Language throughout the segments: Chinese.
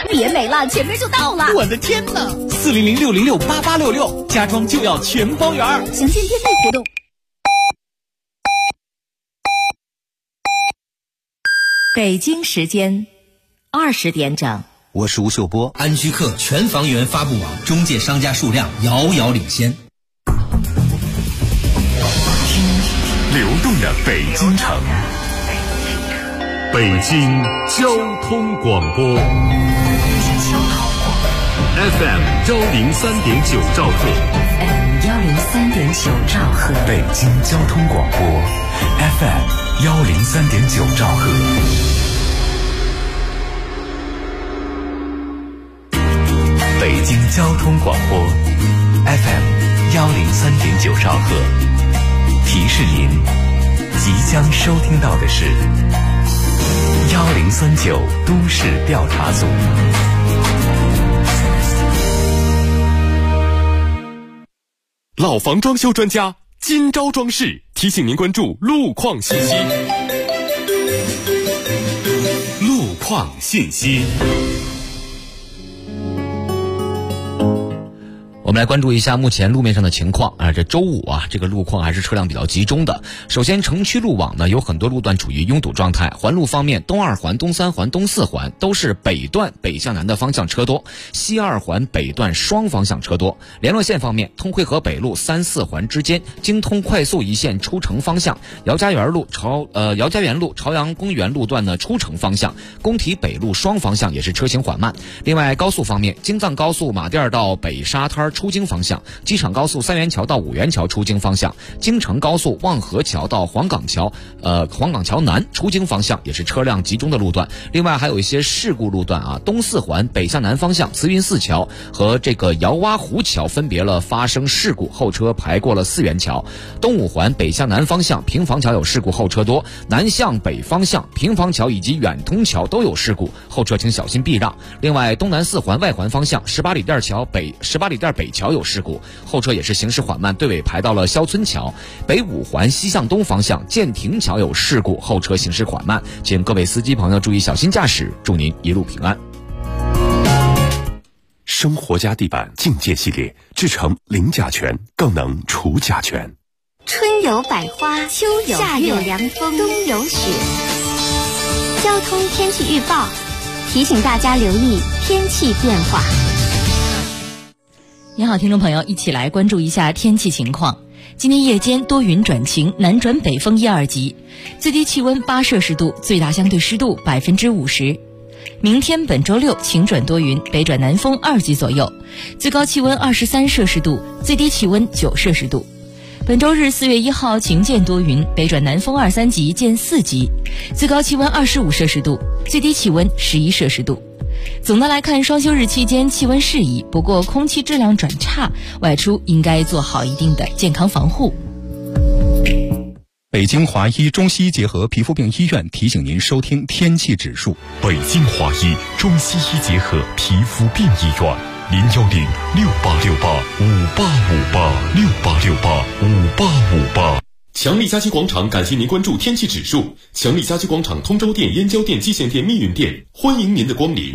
别没了，前面就到了。 我的天哪！400-606-8866，家装就要全包圆。 详见店内活动。 北京时间20点整。 我是吴秀波。 安居客全房源发布网中介商家数量遥遥领先。 流动的北京城，北京交通广播 FM 103.9兆赫， 103.9兆赫， 北京交通广播 FM 103.9兆赫。北京交通广播 FM 103.9兆赫，提示您即将收听到的是1039都市调查组。老房装修专家金招装饰提醒您关注路况信息。路况信息。 我们来关注一下目前路面上的情况这周五这个路况还是车辆比较集中的。首先城区路网呢有很多路段处于拥堵状态，环路方面东二环、东三环、东四环都是北段北向南的方向车多，西二环北段双方向车多。联络线方面，通惠河北路3、4环之间京通快速一线出城方向，姚家园路朝阳公园路段呢出城方向，工体北路双方向也是车行缓慢。另外高速方面，京藏高速马甸到北沙滩出京方向，机场高速三元桥到五元桥出京方向，京承高速望河桥到黄岗桥南出京方向也是车辆集中的路段。另外还有一些事故路段东四环北向南方向慈云寺桥和这个姚洼湖桥分别了发生事故，后车排过了四元桥。东五环北向南方向平房桥有事故，后车多。南向北方向平房桥以及远通桥都有事故，后车请小心避让。另外东南四环外环方向18里店北桥有事故，后车也是行驶缓慢，队尾排到了肖村桥。北五环西向东方向建亭桥有事故，后车行驶缓慢，请各位司机朋友注意小心驾驶，祝您一路平安。 生活家地板境界系列制成零甲醛，更能除甲醛。 春有百花，秋有夏有凉风，冬有雪。交通天气预报提醒大家留意天气变化。 你好，听众朋友，一起来关注一下天气情况。今天夜间多云转晴，南转北风1、2级，最低气温8摄氏度，最大相对湿度50%。明天本周六晴转多云，北转南风2级左右，最高气温23摄氏度，最低气温9摄氏度。本周日4月1号晴见多云，北转南风2、3级见4级，最高气温25摄氏度，最低气温11摄氏度。总的来看，双休日期间气温适宜，不过空气质量转差，外出应该做好一定的健康防护。 北京华医中西医结合皮肤病医院提醒您收听天气指数。 北京华医中西医结合皮肤病医院，010-6868-5858，6858-5858。强力家居广场感谢您关注天气指数。强力家居广场通州店、燕郊店、蓟县店、密云店，欢迎您的光临。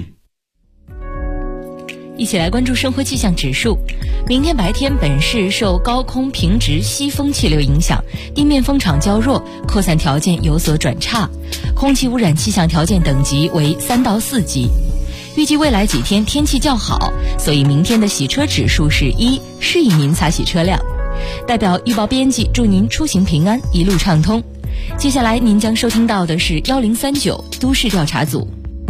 一起来关注生活气象指数。明天白天本市受高空平直西风气流影响，地面风场较弱，扩散条件有所转差，空气污染气象条件等级为3到4级。预计未来几天天气较好，所以明天的洗车指数是1，适宜您擦洗车辆。代表预报编辑祝您出行平安，一路畅通。接下来您将收听到的是1039都市调查组。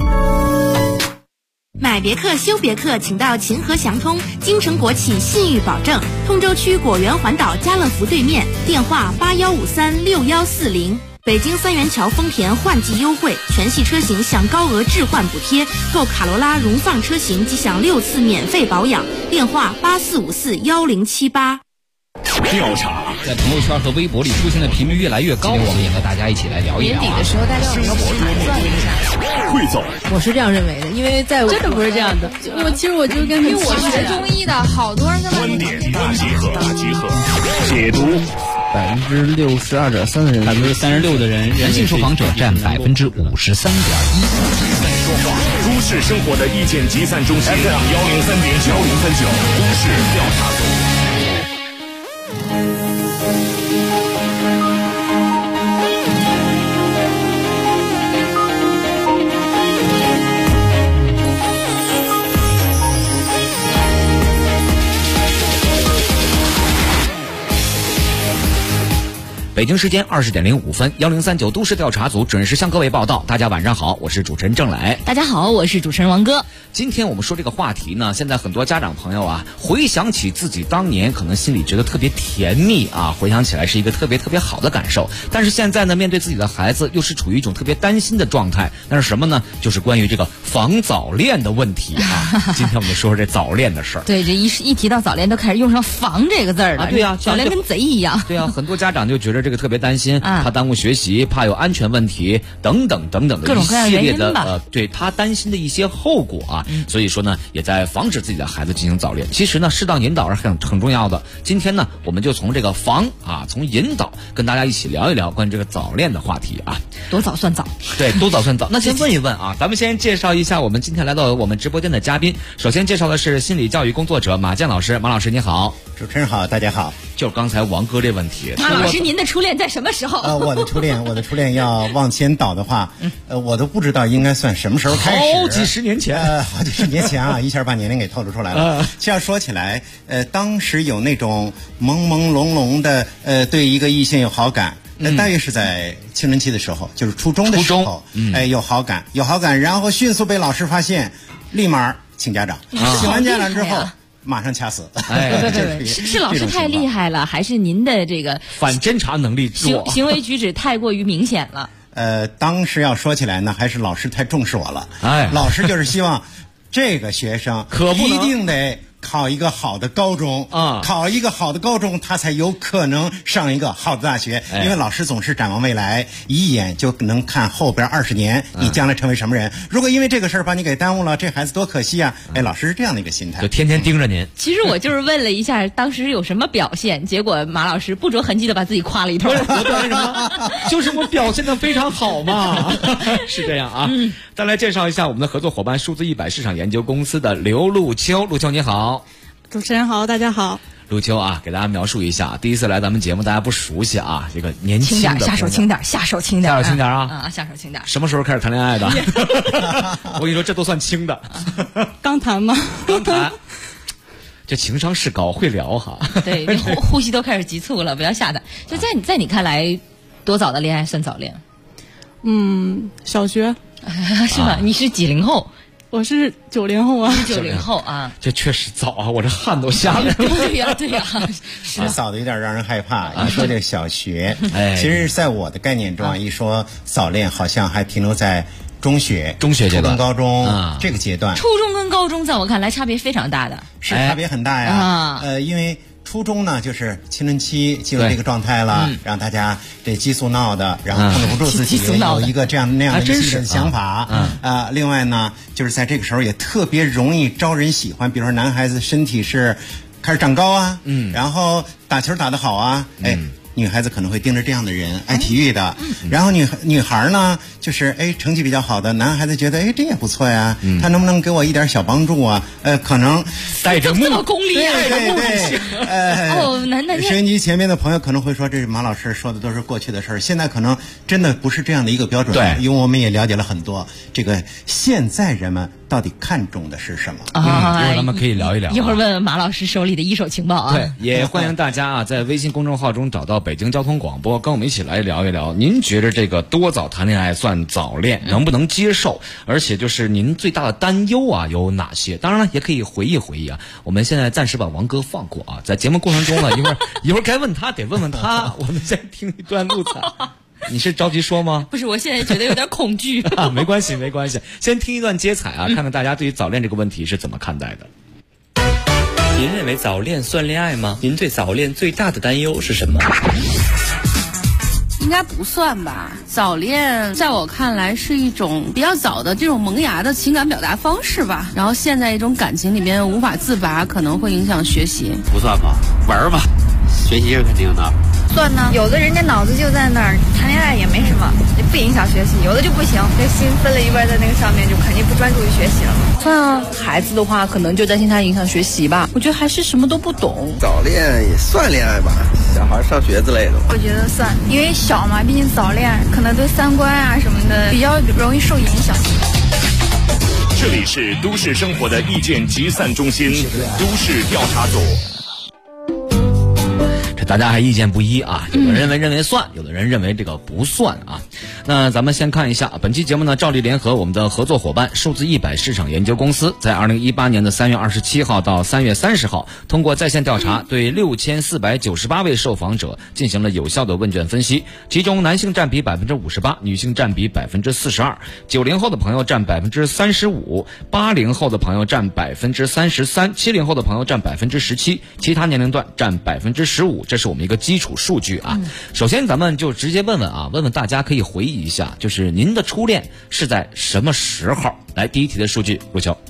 买别克修别克，请到秦河祥通，京城国企信誉保证，通州区果园环岛家乐福对面，电话81536140。北京三元桥丰田换季优惠，全系车型享高额置换补贴，购卡罗拉荣放车型即享6次免费保养，电话84541078。 调查在朋友圈和微博里出现的频率越来越高，我们也和大家一起来聊一聊。 年底的时候，大家有没有盘算一下？ 汇总， 我是这样认为的，因为在真的不是这样的。其实我就跟因为我学中医的，好多人在观点大集合，解读 62.3%的人 ，36%的人男性受访者占53.1%。 都市生活的意见集散中心 FM 103.9 都市调查组。 北京时间20点05分，1039都市调查组准时向各位报道。大家晚上好，我是主持人郑磊。 大家好，我是主持人王哥。 今天我们说这个话题呢，现在很多家长朋友啊，回想起自己当年，可能心里觉得特别甜蜜啊，回想起来是一个特别好的感受。但是现在呢，面对自己的孩子，又是处于一种特别担心的状态。那是什么呢？就是关于这个防早恋的问题啊。今天我们说说这早恋的事儿。 对，这一提到早恋，都开始用上"防"这个字儿了。 对呀， 早恋跟贼一样。 对呀，很多家长就觉得这个特别担心，怕耽误学习，怕有安全问题等等的各种各样一系列的原因吧。 对他担心的一些后果啊，所以说呢，也在防止自己的孩子进行早恋。其实呢，适当引导是很重要的。今天呢，我们就从这个防啊，从引导跟大家一起聊一聊关于这个早恋的话题啊。 多早算早？ 对，多早算早。那先问一问啊，咱们先介绍一下我们今天来到我们直播间的嘉宾。首先介绍的是心理教育工作者马健老师。马老师你好。 主持人好，大家好。 就是刚才王哥这问题， 马老师，您的初恋在什么时候？ 我的初恋要往前倒的话，我都不知道应该算什么时候开始。 好几十年前啊，一下把年龄给透露出来了。这样说起来，当时有那种朦朦胧胧的，对一个异性有好感。大约是在青春期的时候，就是初中的时候，有好感，然后迅速被老师发现，立马请家长，请完家长之后。马上掐死！ 是老师太厉害了，还是您的这个反侦查能力弱， 行为举止太过于明显了？ 当时要说起来呢，还是老师太重视我了。老师就是希望这个学生一定得考一个好的高中啊，考一个好的高中，他才有可能上一个好的大学。因为老师总是展望未来，一眼就能看后边20年你将来成为什么人。如果因为这个事儿把你给耽误了，这孩子多可惜啊！老师是这样的一个心态， 就天天盯着您。 其实我就是问了一下当时有什么表现，结果马老师不着痕迹的把自己夸了一通。 我表现什么？就是我表现的非常好嘛，是这样啊。再来介绍一下我们的合作伙伴数字100市场研究公司的刘路秋。路秋你好。 主持人好，大家好。 路秋啊，给大家描述一下，第一次来咱们节目，大家不熟悉啊，这个年轻的下手轻点啊！ 下手轻点啊！下手轻点。 什么时候开始谈恋爱的？我跟你说，这都算轻的。 刚谈吗？ 刚谈。这情商是高，会聊哈。 对，呼吸都开始急促了，不要吓他。就在你看来，多早的恋爱算早恋？ 小学。 是吧？你是几零后？ 我是90后啊 ，90后啊， 这确实早啊，我这汗都下来了。 对呀， 早的有点让人害怕。一说这个小学，其实在我的概念中啊，一说早恋，好像还停留在中学阶段、高中这个阶段。 初中跟高中在我看来差别非常大的， 是差别很大呀。因为初中呢，就是青春期进入这个状态了，让大家这激素闹的，然后控制不住自己，有一个这样那样的一个想法。另外呢，就是在这个时候也特别容易招人喜欢，比如说男孩子身体是开始长高啊，然后打球打得好啊，女孩子可能会盯着这样的人，爱体育的。然后女孩呢，就是成绩比较好的，男孩子觉得这也不错呀，他能不能给我一点小帮助啊？可能带着目功利， 对。收音机前面的朋友可能会说，这是马老师说的都是过去的事儿，现在可能真的不是这样的一个标准。 对， 因为我们也了解了很多，这个现在人们到底看重的是什么？ 一会儿咱们可以聊一聊。 一会儿问问马老师手里的一手情报啊。 对，也欢迎大家啊，在微信公众号中找到北京交通广播，跟我们一起来聊一聊。您觉得这个多早谈恋爱算早恋，能不能接受？而且就是您最大的担忧啊有哪些？当然了，也可以回忆回忆啊。我们现在暂时把王哥放过啊，在节目过程中呢，一会儿该问他得问问他。我们先听一段录采。你是着急说吗？ 不是，我现在觉得有点恐惧。 没关系，先听一段接彩啊，看看大家对于早恋这个问题是怎么看待的。 您认为早恋算恋爱吗？您对早恋最大的担忧是什么？ 应该不算吧。早恋在我看来是一种比较早的这种萌芽的情感表达方式吧，然后陷在一种感情里面无法自拔，可能会影响学习。 不算吧，玩吧，学习是肯定的。 算呢？有的人家脑子就在那儿，谈恋爱也没什么，也不影响学习；有的就不行，这心分了一半在那个上面，就肯定不专注于学习了嘛。 算啊，孩子的话可能就担心他影响学习吧。我觉得还是什么都不懂。 早恋也算恋爱吧，小孩上学之类的。 我觉得算，因为小嘛，毕竟早恋可能对三观啊什么的比较容易受影响。 这里是都市生活的意见集散中心，都市调查组。 大家还意见不一啊，有的人认为算，有的人认为这个不算啊。那咱们先看一下本期节目呢，照例联合我们的合作伙伴数字100市场研究公司，在2018年的3月27号到3月30号，通过在线调查，对6498位受访者进行了有效的问卷分析，其中男性占比58%，女性占比42%，90后的朋友占35%，80后的朋友占33%，70后的朋友占17%，其他年龄段占15%。这是我们一个基础数据啊。首先咱们就直接问问大家，可以回忆一下，就是您的初恋是在什么时候？来，第一题的数据，陆秋。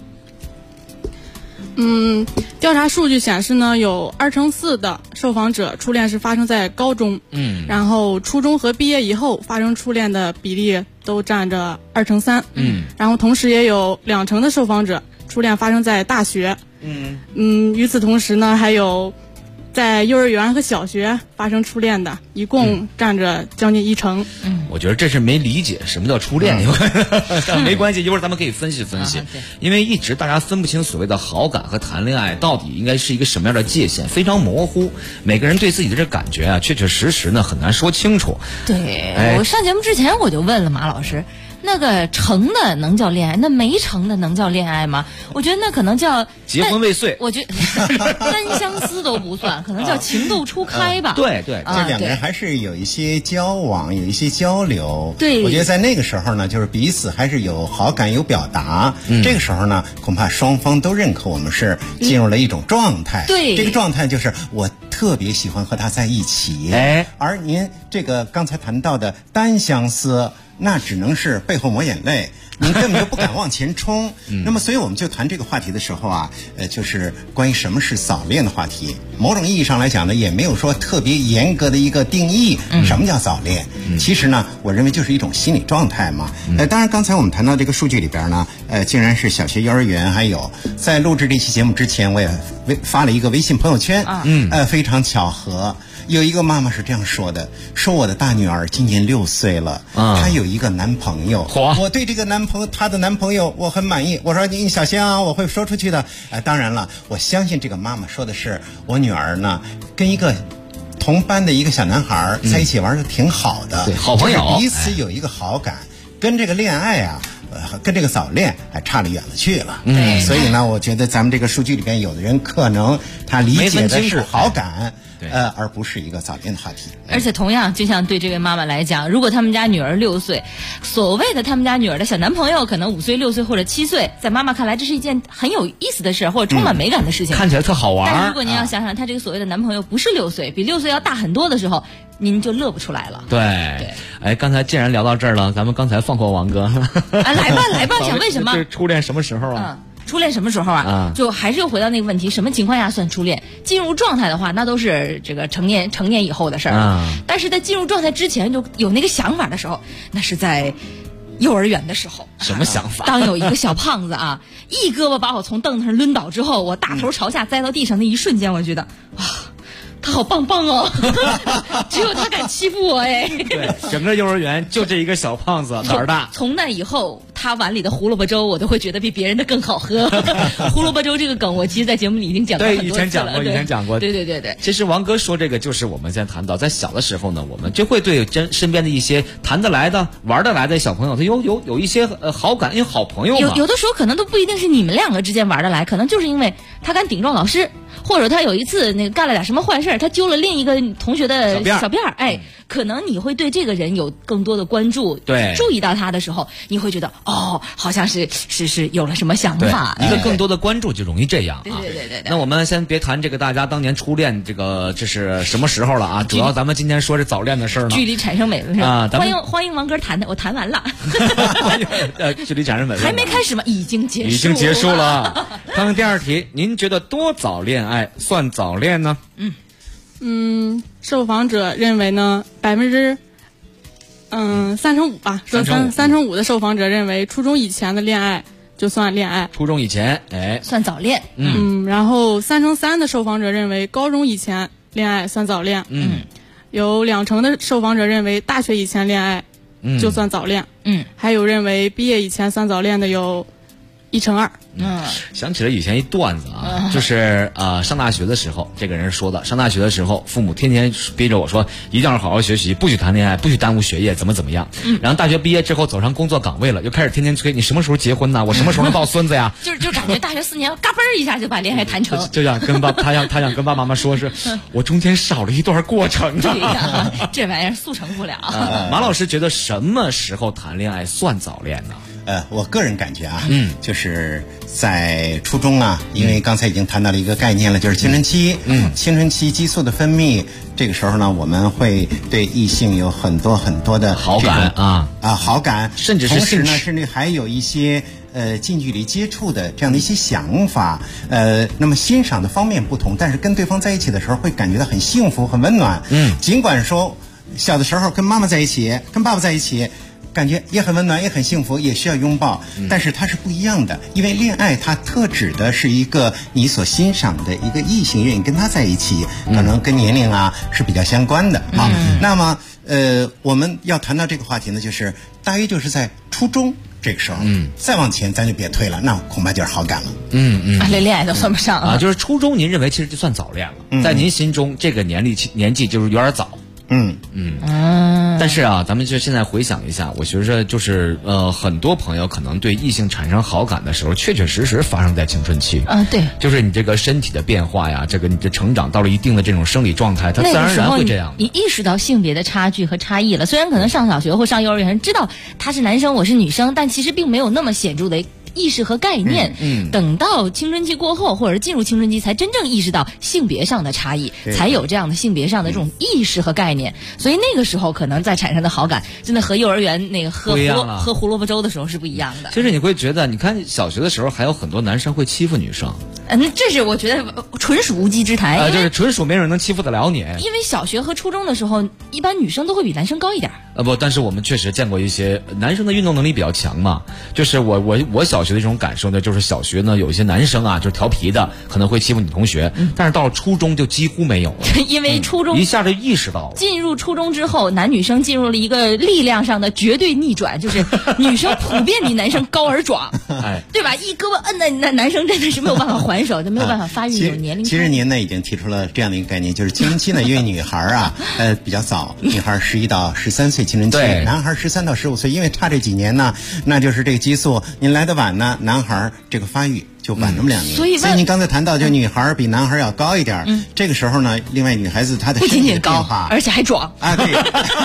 调查数据显示呢，有2/4的受访者初恋是发生在高中，然后初中和毕业以后发生初恋的比例都占着2/3，然后同时也有2成的受访者初恋发生在大学，与此同时呢，还有在幼儿园和小学发生初恋的，一共占着将近1成。 我觉得这是没理解什么叫初恋，但没关系，一会儿咱们可以分析分析。因为一直大家分不清所谓的好感和谈恋爱到底应该是一个什么样的界限，非常模糊。每个人对自己的这感觉啊，确确实实呢很难说清楚。 对，我上节目之前我就问了马老师，那个成的能叫恋爱，那没成的能叫恋爱吗？我觉得那可能叫结婚未遂。 我觉得单相思都不算，可能叫情窦初开吧。 对，这两个人还是有一些交往，有一些交流。 对， 我觉得在那个时候呢，就是彼此还是有好感、有表达。这个时候呢，恐怕双方都认可我们是进入了一种状态。 对， 这个状态就是我特别喜欢和他在一起。而您这个刚才谈到的单相思，那只能是背后抹眼泪，你根本就不敢往前冲。那么所以我们就谈这个话题的时候啊，就是关于什么是早恋的话题。某种意义上来讲呢，也没有说特别严格的一个定义，什么叫早恋。其实呢，我认为就是一种心理状态嘛。当然刚才我们谈到这个数据里边呢，竟然是小学、幼儿园，还有在录制这期节目之前，我也发了一个微信朋友圈。非常巧合，有一个妈妈是这样说的，说我的大女儿今年6岁了，她有一个男朋友，我对这个她的男朋友我很满意。我说你小心啊，我会说出去的。当然了，我相信这个妈妈说的是我女儿呢跟一个同班的一个小男孩在一起玩的挺好的， 好朋友， 彼此有一个好感，跟这个恋爱啊。跟这个早恋还差得远了去了。所以呢，我觉得咱们这个数据里边，有的人可能他理解的是好感，而不是一个早恋的话题。 而且同样，就像对这位妈妈来讲，如果他们家女儿6岁，所谓的他们家女儿的小男朋友可能5岁、6岁或者7岁，在妈妈看来，这是一件很有意思的事，或者充满美感的事情， 看起来特好玩。 但是如果您要想想，她这个所谓的男朋友不是6岁，比6岁要大很多的时候，您就乐不出来了。 对，刚才既然聊到这儿了，咱们刚才放过王哥。 来吧，想问什么？ 这初恋什么时候啊？ 初恋什么时候啊？就还是又回到那个问题，什么情况下算初恋？进入状态的话，那都是这个成年以后的事儿。但是在进入状态之前，就有那个想法的时候，那是在幼儿园的时候。 什么想法？ 当有一个小胖子啊，一胳膊把我从凳子上抡倒之后，我大头朝下栽到地上那一瞬间，我觉得哇。他好棒棒哦，只有他敢欺负我哎。 对，整个幼儿园就这一个小胖子，胆儿大。 从那以后，他碗里的胡萝卜粥我都会觉得比别人的更好喝。胡萝卜粥这个梗，我其实在节目里已经讲过很多次了。 以前讲过。 对。 其实王哥说这个，就是我们现在谈到，在小的时候呢，我们就会对身边的一些谈得来的、玩得来的小朋友，他有一些好感，因为好朋友嘛。 有的时候可能都不一定是你们两个之间玩得来，可能就是因为他敢顶撞老师。或者他有一次那个干了点什么坏事，他揪了另一个同学的小辫儿，可能你会对这个人有更多的关注， 对， 注意到他的时候，你会觉得好像是有了什么想法， 一个更多的关注就容易这样啊。 对。 那我们先别谈这个大家当年初恋这是什么时候了啊？主要咱们今天说这早恋的事儿呢。 距离产生美了是吧？ 啊， 欢迎王哥谈的，我谈完了。 距离产生美还没开始吗？已经结束了。看看第二题，您觉得多早恋爱算早恋呢？ 受访者认为呢，3%吧，说3%的受访者认为初中以前的恋爱就算恋爱， 初中以前算早恋。 然后3%的受访者认为高中以前恋爱算早恋。有20%的受访者认为大学以前恋爱就算早恋。还有认为毕业以前算早恋的有1%。 想起了以前一段子啊，就是上大学的时候，这个人说的，上大学的时候，父母天天逼着我说，一定要好好学习，不许谈恋爱，不许耽误学业，怎么样。然后大学毕业之后走上工作岗位了，又开始天天催你什么时候结婚呢？我什么时候能抱孙子呀？ 就感觉大学4年嘎嘣一下就把恋爱谈成， 就想跟他想跟爸妈说是我中间少了一段过程啊。这玩意儿速成不了。 马老师觉得什么时候谈恋爱算早恋呢？ 我个人感觉啊，就是在初中啊，因为刚才已经谈到了一个概念了，就是青春期。青春期激素的分泌，这个时候呢，我们会对异性有很多的好感好感， 甚至还有一些近距离接触的这样的一些想法。那么欣赏的方面不同，但是跟对方在一起的时候会感觉到很幸福、很温暖。尽管说小的时候跟妈妈在一起，跟爸爸在一起，感觉也很温暖，也很幸福，也需要拥抱，但是它是不一样的。因为恋爱它特指的是一个你所欣赏的一个异性，愿意跟他在一起，可能跟年龄啊是比较相关的。好，那么我们要谈到这个话题呢，就是大约就是在初中这个时候，再往前咱就别推了，那恐怕就是好感了。 连恋爱都算不上啊。 就是初中，您认为其实就算早恋了，在您心中这个年纪就是有点早。但是啊，咱们就现在回想一下，我觉着就是很多朋友可能对异性产生好感的时候，确实发生在青春期。 对， 就是你这个身体的变化呀，这个你的成长到了一定的这种生理状态，它自然而然会这样。 你意识到性别的差距和差异了，虽然可能上小学或上幼儿园知道他是男生我是女生，但其实并没有那么显著的意识和概念。等到青春期过后，或者是进入青春期，才真正意识到性别上的差异，才有这样的性别上的这种意识和概念。所以那个时候可能在产生的好感，真的和幼儿园那个喝胡萝卜粥的时候是不一样的。 其实你会觉得，你看小学的时候还有很多男生会欺负女生。 这是我觉得纯属无稽之谈。 就是纯属没人能欺负得了你。 因为小学和初中的时候，一般女生都会比男生高一点。 但是我们确实见过一些男生的运动能力比较强嘛。就是我小学的这种感受呢，就是小学呢有一些男生啊，就是调皮的，可能会欺负女同学，但是到了初中就几乎没有了。 因为初中一下就意识到了， 进入初中之后，男女生进入了一个力量上的绝对逆转，就是女生普遍比男生高而壮，对吧？一胳膊摁的那男生真的是没有办法还手，就没有办法发育，有年龄。 其实您呢已经提出了这样的一个概念，就是青春期呢，因为女孩啊比较早，女孩11到13岁青春期，男孩13到15岁，因为差这几年呢，那就是这个激素您来得晚呢，男孩这个发育就晚那么2年。所以您刚才谈到，就女孩比男孩要高一点，这个时候呢，另外女孩子她的身体的变化， 而且还壮啊，对。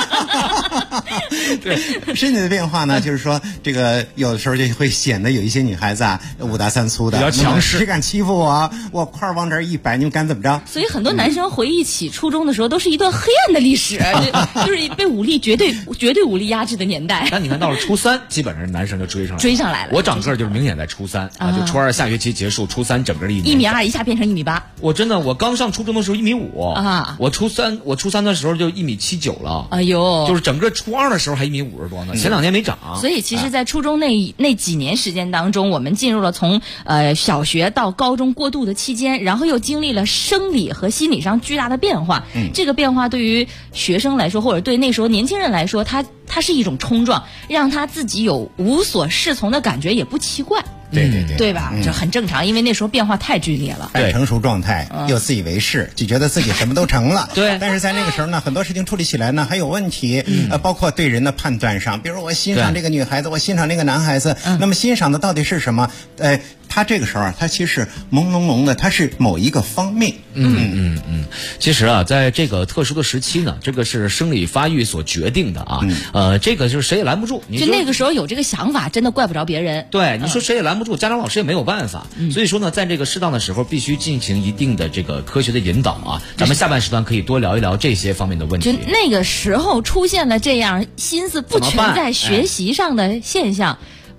对，身体的变化呢，就是说这个有的时候就会显得有一些女孩子啊5大3粗的， 比较强势， 谁敢欺负我，我块儿往这儿一摆，你们敢怎么着？ 所以很多男生回忆起初中的时候，都是一段黑暗的历史，就是被武力绝对武力压制的年代。 那你看到了初3，基本上男生就追上来了。我长个儿就是明显在初3啊，就初2下学期结束，初3整个1.2 米一下变成1.8米。 我刚上初中的时候1.5米啊，我初3的时候就1.79米了。 哎呦， 就是整个初2的时候还1.50米多呢，前2年没长。 所以其实，在初中那几年时间当中，我们进入了从小学到高中过渡的期间，然后又经历了生理和心理上巨大的变化。这个变化对于学生来说，或者对那时候年轻人来说，它是一种冲撞，让他自己有无所适从的感觉，也不奇怪。对吧？这很正常，因为那时候变化太剧烈了。 半成熟状态，又自以为是，就觉得自己什么都成了。 对。 但是在那个时候呢，很多事情处理起来呢还有问题，包括对人的判断上，比如我欣赏这个女孩子，我欣赏那个男孩子，那么欣赏的到底是什么？他这个时候啊，他其实朦胧胧的，他是某一个方面。 其实啊，在这个特殊的时期呢，这个是生理发育所决定的啊。这个就是谁也拦不住。 就那个时候有这个想法，真的怪不着别人。 对，你说谁也拦不住，家长老师也没有办法。所以说呢，在这个适当的时候，必须进行一定的这个科学的引导啊。咱们下半时段可以多聊一聊这些方面的问题。 就那个时候出现了这样心思不全在学习上的现象。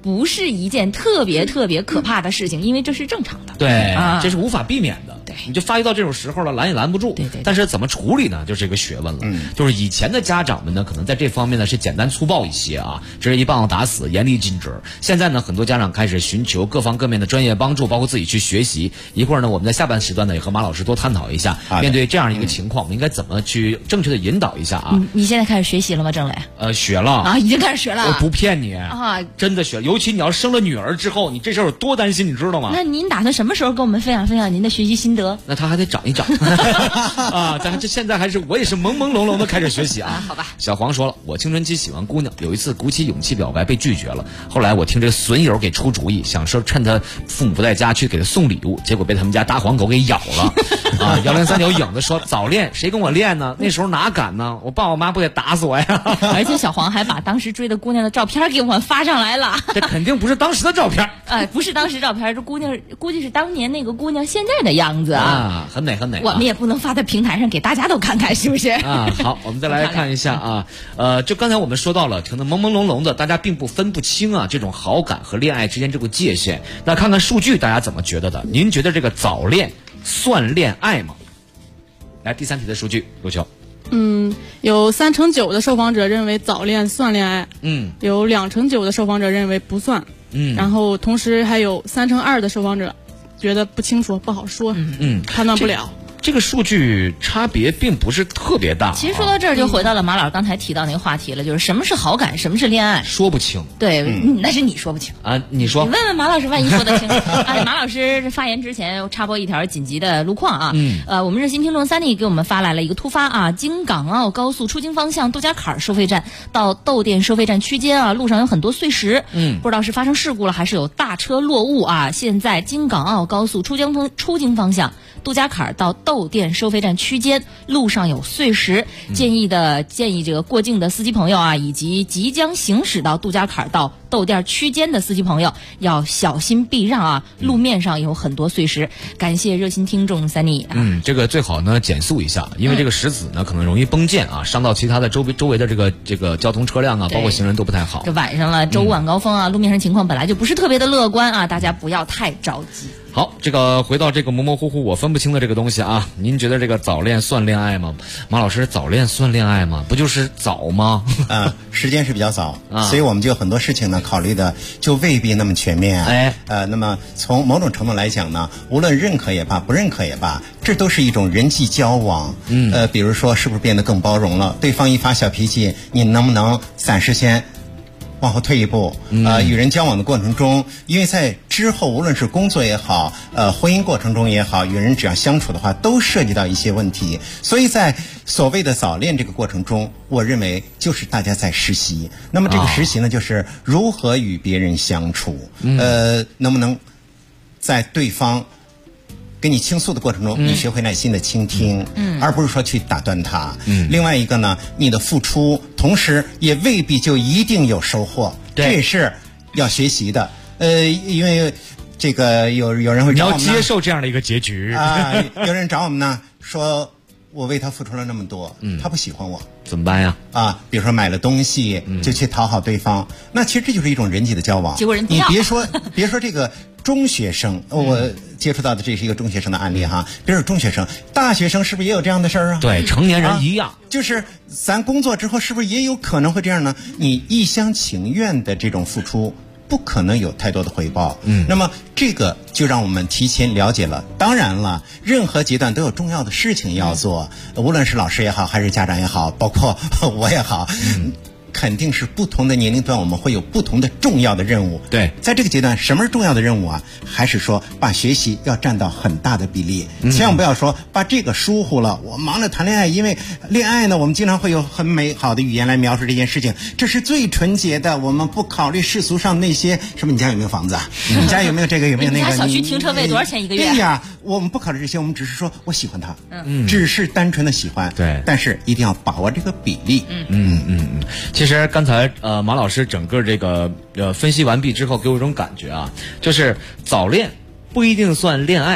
不是一件特别可怕的事情，因为这是正常的。 对，这是无法避免的。对，你就发育到这种时候了，拦也拦不住。 对。 但是怎么处理呢？就是一个学问了。就是以前的家长们呢，可能在这方面呢是简单粗暴一些啊，直接一棒子打死，严厉禁止。现在呢，很多家长开始寻求各方各面的专业帮助，包括自己去学习。一会儿呢，我们在下半时段呢也和马老师多探讨一下，面对这样一个情况，我们应该怎么去正确的引导一下啊？ 你现在开始学习了吗，郑磊？ 学了啊， 已经开始学了。 我不骗你啊，真的学。尤其你要生了女儿之后，你这事儿有多担心，你知道吗？ 那您打算什么时候跟我们分享您的学习心得？ 那他还得长一长啊！咱这现在我也是朦朦胧胧的开始学习啊。 好吧。 小黄说了，我青春期喜欢姑娘，有一次鼓起勇气表白被拒绝了。后来我听这个损友给出主意，想说趁他父母不在家去给他送礼物，结果被他们家大黄狗给咬了啊！1039影子说早恋，谁跟我练呢？那时候哪敢呢？我爸我妈不得打死我呀！ 而且小黄还把当时追的姑娘的照片给我们发上来了。 这肯定不是当时的照片。 不是当时照片，这姑娘估计是当年那个姑娘现在的样子啊， 很美。 我们也不能发在平台上给大家都看看，是不是？ 好，我们再来看一下啊，就刚才我们说到了，可能朦朦胧胧的，大家并不分不清啊，这种好感和恋爱之间这个界限。那看看数据，大家怎么觉得的？您觉得这个早恋算恋爱吗？来，第3题的数据，陆秋。 有3%9的受访者认为早恋算恋爱，有2%9的受访者认为不算，然后同时还有2%的受访者觉得不清楚，不好说，判断不了。 这个数据差别并不是特别大。 其实说到这儿，就回到了马老师刚才提到那个话题了，就是什么是好感，什么是恋爱， 说不清。 对，那是你说不清啊，你说。 你问问马老师，万一说得清。马老师发言之前插播一条紧急的路况啊。我们热心听众Sunny给我们发来了一个突发啊，京港澳高速出京方向杜家坎收费站到窦店收费站区间啊，路上有很多碎石，不知道是发生事故了还是有大车落物啊。现在京港澳高速出京方向杜家坎到窦店收费站区间路上有碎石，建议这个过境的司机朋友啊，以及即将行驶到杜家坎到窦店区间的司机朋友要小心避让啊，路面上有很多碎石。感谢热心听众Sunny 这个最好呢减速一下，因为这个石子呢可能容易崩溅啊，伤到其他的周围的这个交通车辆啊，包括行人都不太好。 这晚上了，周五晚高峰啊，路面上情况本来就不是特别的乐观啊，大家不要太着急。 好，这个回到这个模模糊糊我分不清的这个东西啊，您觉得这个早恋算恋爱吗？马老师，早恋算恋爱吗？不就是早吗？ 时间是比较早，所以我们就很多事情呢考虑的就未必那么全面。那么从某种程度来讲呢，无论认可也罢，不认可也罢，这都是一种人际交往。比如说是不是变得更包容了？对方一发小脾气，你能不能暂时先往后退一步？与人交往的过程中，因为在之后无论是工作也好，婚姻过程中也好，与人只要相处的话，都涉及到一些问题。所以在所谓的早恋这个过程中，我认为就是大家在实习。那么这个实习呢，就是如何与别人相处，能不能在对方跟你倾诉的过程中，你学会耐心的倾听，而不是说去打断他。另外一个呢，你的付出同时也未必就一定有收获，这也是要学习的。因为这个有人会找我们， 你要接受这样的一个结局有人找我们呢，说我为他付出了那么多，他不喜欢我， 怎么办呀？ 比如说买了东西就去讨好对方，那其实这就是一种人际的交往。 结果人你别说这个中学生，我接触到的这是一个中学生的案例哈。比如说中学生，大学生是不是也有这样的事儿啊？ 对，成年人一样。 就是咱工作之后是不是也有可能会这样呢？你一厢情愿的这种付出，不可能有太多的回报。那么这个就让我们提前了解了。当然了，任何阶段都有重要的事情要做，无论是老师也好，还是家长也好，包括我也好。肯定是不同的年龄段，我们会有不同的重要的任务。 对， 在这个阶段，什么是重要的任务啊？还是说把学习要占到很大的比例？千万不要说把这个疏忽了。我忙着谈恋爱，因为恋爱呢，我们经常会有很美好的语言来描述这件事情，这是最纯洁的。我们不考虑世俗上那些什么，你家有没有房子啊？你家有没有这个？有没有那个？ 你家小区停车位多少钱一个月？ 对呀，我们不考虑这些，我们只是说我喜欢他，只是单纯的喜欢。 对， 但是一定要把握这个比例。 其实刚才马老师整个这个分析完毕之后，给我一种感觉啊，就是早恋不一定算恋爱，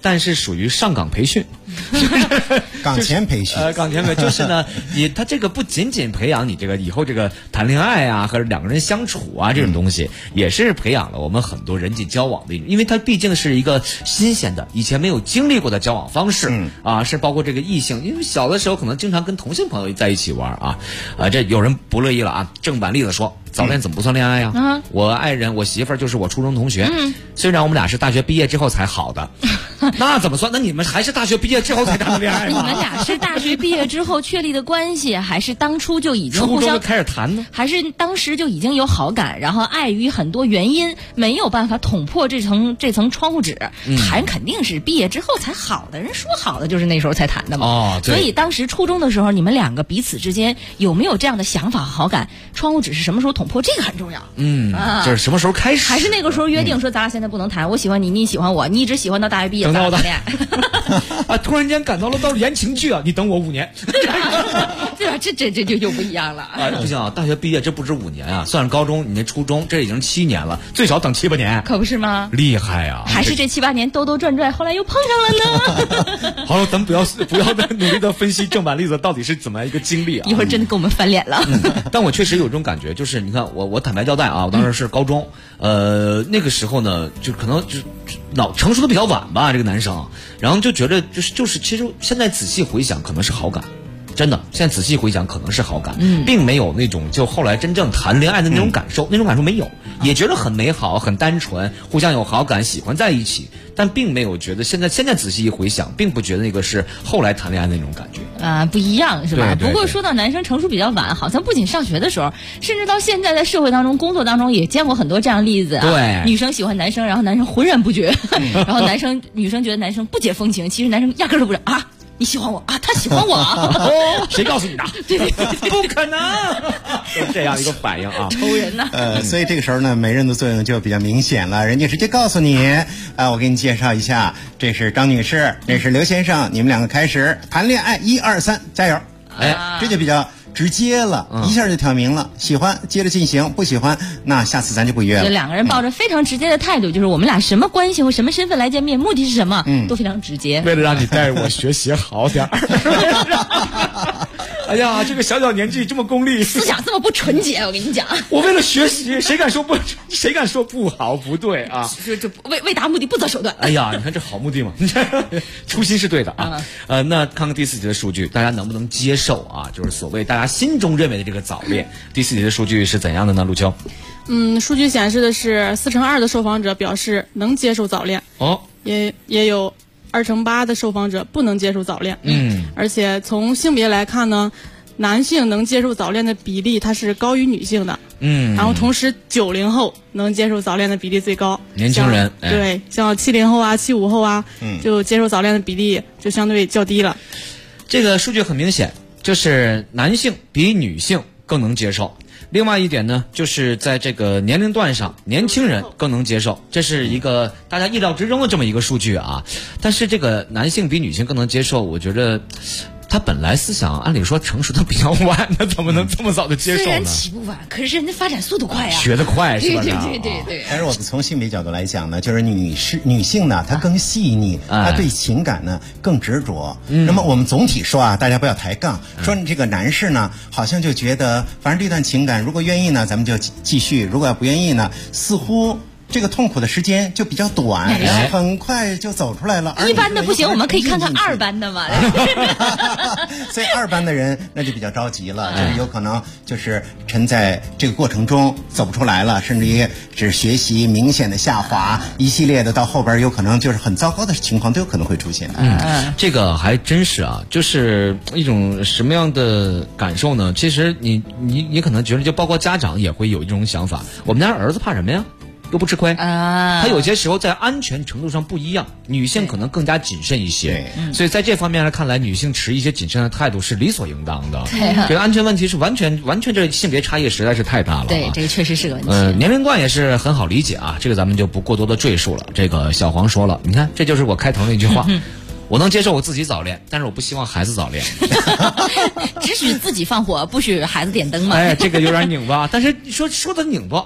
但是属于上岗培训， 岗前培训， 岗前培就是呢，他这个不仅仅培养你这个以后这个谈恋爱啊，或者两个人相处啊这种东西，也是培养了我们很多人际交往的，因为它毕竟是一个新鲜的、以前没有经历过的交往方式是包括这个异性，因为小的时候可能经常跟同性朋友在一起玩这有人不乐意了啊，正反例子说。早恋怎么不算恋爱呀？我爱人，我媳妇儿就是我初中同学，虽然我们俩是大学毕业之后才好的，那怎么算？那你们还是大学毕业之后才谈的恋爱吗？ 你们俩是大学毕业之后确立的关系，还是当初就已经互相开始谈呢？ 还是当时就已经有好感，然后碍于很多原因没有办法捅破这层窗户纸，谈肯定是毕业之后才好的。人说好的就是那时候才谈的嘛。所以当时初中的时候，你们两个彼此之间有没有这样的想法和好感？窗户纸是什么时候捅破？这个很重要。 就是什么时候开始？ 还是那个时候约定说咱俩现在不能谈，我喜欢你，你喜欢我，你一直喜欢到大学毕业，咱俩谈恋爱。 突然间感到了到言情剧啊！你等我5年， 对吧？这就又不一样了。 不行啊！大学毕业这不止5年啊，算是高中，你那初中这已经7年了，最少等7、8年， 可不是吗？ 厉害啊！ 还是这7、8年兜兜转转，后来又碰上了呢。 好了，咱们不要再努力的分析正反例子到底是怎么一个经历啊！ 一会儿真的跟我们翻脸了。 但我确实有这种感觉，就是你看我坦白交代啊，我当时是高中，那个时候呢，就可能就成熟的比较晚吧，这个男生，然后就觉得就是其实现在仔细回想，可能是好感。真的，现在仔细回想，可能是好感，并没有那种就后来真正谈恋爱的那种感受，那种感受没有，也觉得很美好、很单纯，互相有好感，喜欢在一起，但并没有觉得现在仔细一回想，并不觉得那个是后来谈恋爱的那种感觉不一样是吧？ 对对对。 不过说到男生成熟比较晚，好像不仅上学的时候，甚至到现在在社会当中、工作当中也见过很多这样的例子啊。 对， 女生喜欢男生，然后男生浑然不觉，然后女生觉得男生不解风情，其实男生压根儿都不知道啊。你喜欢我啊？他喜欢我啊？ 谁告诉你的？ 对， 不可能，就这样一个反应啊， 抽人呐。 所以这个时候呢，媒人的作用就比较明显了，人家直接告诉你我给你介绍一下，这是张女士，这是刘先生，你们两个开始谈恋爱，1、2、3，加油！这就比较直接了，一下就挑明了，喜欢接着进行，不喜欢那下次咱就不约了。 就两个人抱着非常直接的态度，就是我们俩什么关系或什么身份来见面，目的是什么，都非常直接。 为了让你带我学习好点儿。哎呀，这个小年纪这么功利， 思想这么不纯洁，我跟你讲。 我为了学习，谁敢说不好不对啊？ 就为达目的不择手段。 哎呀，你看这好目的嘛，初心是对的啊。那看看第4题的数据，大家能不能接受啊？就是所谓大家心中认为的这个早恋。第4题的数据是怎样的呢？陆秋？ 数据显示的是4%的受访者表示能接受早恋，也有2%的受访者不能接受早恋。而且从性别来看呢，男性能接受早恋的比例它是高于女性的。然后同时90后能接受早恋的比例最高， 年轻人对，像70后啊、75后啊，就接受早恋的比例就相对较低了。 这个数据很明显，就是男性比女性更能接受。另外一点呢，就是在这个年龄段上，年轻人更能接受，这是一个大家意料之中的这么一个数据啊。但是这个男性比女性更能接受，我觉得他本来思想按理说成熟的比较晚，那怎么能这么早的接受呢？ 虽然起步晚，可是人家发展速度快啊， 学得快是吧？ 对。 但是我们从性别角度来讲呢，就是女性呢，她更细腻，她对情感呢更执着。那么我们总体说啊，大家不要抬杠，说你这个男士呢，好像就觉得反正这段情感如果愿意呢，咱们就继续；如果要不愿意呢，似乎这个痛苦的时间就比较短，很快就走出来了。 一班的不行，我们可以看看2班的嘛。 所以2班的人那就比较着急了，就是有可能就是沉在这个过程中走不出来了，甚至于是学习明显的下滑，一系列的到后边有可能就是很糟糕的情况都有可能会出现。 这个还真是啊，就是一种什么样的感受呢？其实你可能觉得，就包括家长也会有一种想法，我们家儿子怕什么呀？又不吃亏他有些时候在安全程度上不一样，女性可能更加谨慎一些，所以在这方面来看来，女性持一些谨慎的态度是理所应当的。这个安全问题是完全这性别差异实在是太大了。 对，这个确实是个问题。 年龄段也是很好理解啊，这个咱们就不过多的赘述了。这个小黄说了，你看，这就是我开头那句话。我能接受我自己早恋，但是我不希望孩子早恋。 只许自己放火，不许孩子点灯嘛。 这个有点拧巴，但是说的拧巴。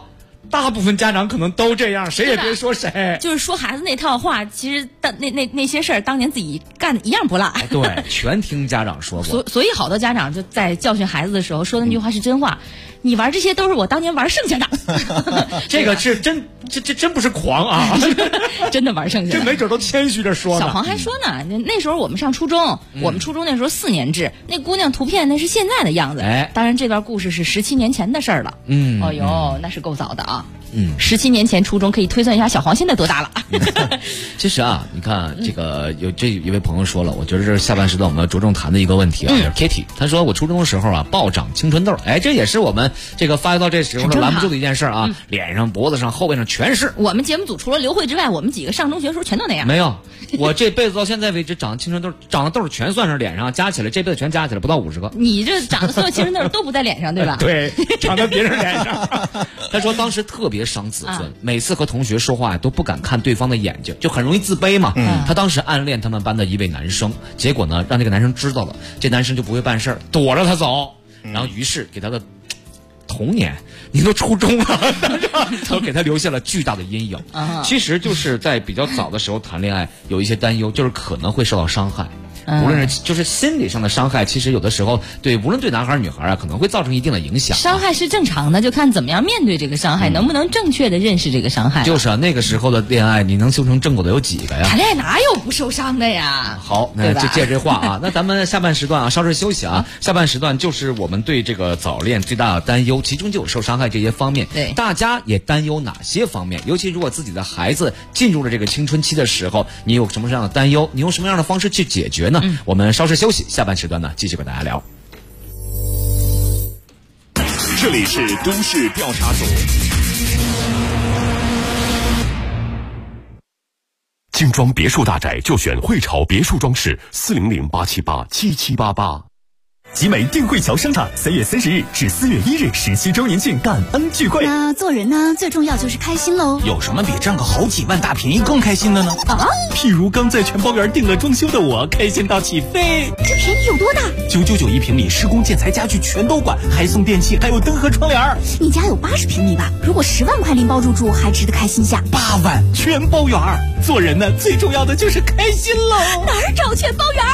大部分家长可能都这样，谁也别说谁。 就是说孩子那套话，其实那些事儿，当年自己干的一样不落。 对，全听家长说过。 所以好多家长就在教训孩子的时候说的那句话是真话。你玩这些都是我当年玩剩下的， 这个是真不是狂啊， 真的玩剩下的， 这没准都谦虚着说呢。 小黄还说呢，那时候我们上初中，我们初中那时候4年制，那姑娘图片那是现在的样子。当然这段故事是17年前的事儿了。哦呦，那是够早的啊。17年前初中可以推算一下小黄现在多大了。 其实啊，你看这个有这一位朋友说了，我觉得这是下半时段我们要着重谈的一个问题啊，就是 Kitty， 他说我初中的时候啊暴长青春痘，这也是我们这个发育到这时候拦不住的一件事啊，脸上、脖子上、后背上全是。 我们节目组除了刘慧之外，我们几个上中学的时候全都那样。 没有，我这辈子到现在为止长的青春痘、长的痘全算上脸上，加起来这辈子全加起来不到50个。 你这长的所有青春痘都不在脸上，对吧？ 对，长在别人脸上。他说当时特别伤自尊，每次和同学说话都不敢看对方的眼睛，就很容易自卑嘛。他当时暗恋他们班的一位男生，结果呢让那个男生知道了，这男生就不会办事儿，躲着他走，然后于是给他的童年，你都初中了，都给他留下了巨大的阴影。其实就是在比较早的时候谈恋爱，有一些担忧，就是可能会受到伤害。无论是就是心理上的伤害，其实有的时候无论对男孩女孩啊，可能会造成一定的影响。 伤害是正常的，就看怎么样面对这个伤害，能不能正确的认识这个伤害。 就是啊，那个时候的恋爱，你能修成正果的有几个呀？ 谈恋爱哪有不受伤的呀？ 好，那就借这话啊，那咱们下半时段啊，稍事休息啊。下半时段就是我们对这个早恋最大的担忧，其中就有受伤害这些方面。 对， 大家也担忧哪些方面？尤其如果自己的孩子进入了这个青春期的时候，你有什么样的担忧？你用什么样的方式去解决呢？我们稍事休息，下半时段呢继续跟大家聊。 这里是都市调查组。 精装别墅大宅就选汇潮别墅装饰，400-878-7788。 集美定汇桥商场3月30日至4月1日17周年庆感恩聚会。 那做人呢，最重要就是开心喽。 有什么比赚个好几万大便宜更开心的呢？譬如刚在全包园定了装修的我，开心到起飞。 这便宜有多大 ？999一平米，施工建材家具全都管，还送电器，还有灯和窗帘。 你家有80平米吧？如果10万块拎包入住，还值得开心下。 8万全包园。做人呢，最重要的就是开心喽。 哪儿找全包园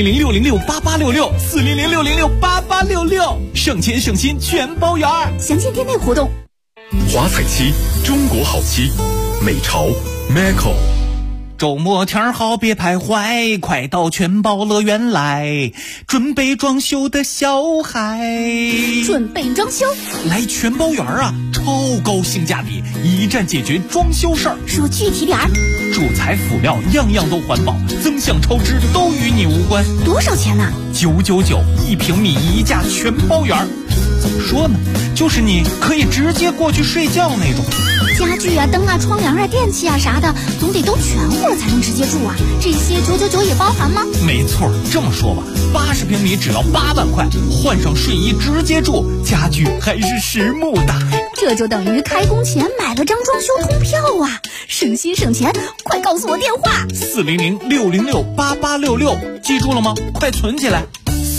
？400-606-8866，400-606-8866，省钱省心全包园。 详见店内活动。 华彩漆，中国好漆，美潮 Macco。 周末天好别徘徊，快到全包乐园来，准备装修的小孩。 准备装修？ 来全包园啊，超高性价比，一站解决装修事儿。 说具体点儿。 主材辅料样样都环保，增项超支都与你无关。 多少钱呢 ？999一平米一价全包园。怎么说呢？就是你可以直接过去睡觉那种。 家具啊、灯啊、窗帘啊、电器啊啥的，总得都全乎了才能直接住啊。这些999也包含吗？ 没错，这么说吧，80平米只要8万块，换上睡衣直接住，家具还是实木的。 这就等于开工前买了张装修通票啊，省心省钱。快告诉我电话 ，400-606-8866，记住了吗？快存起来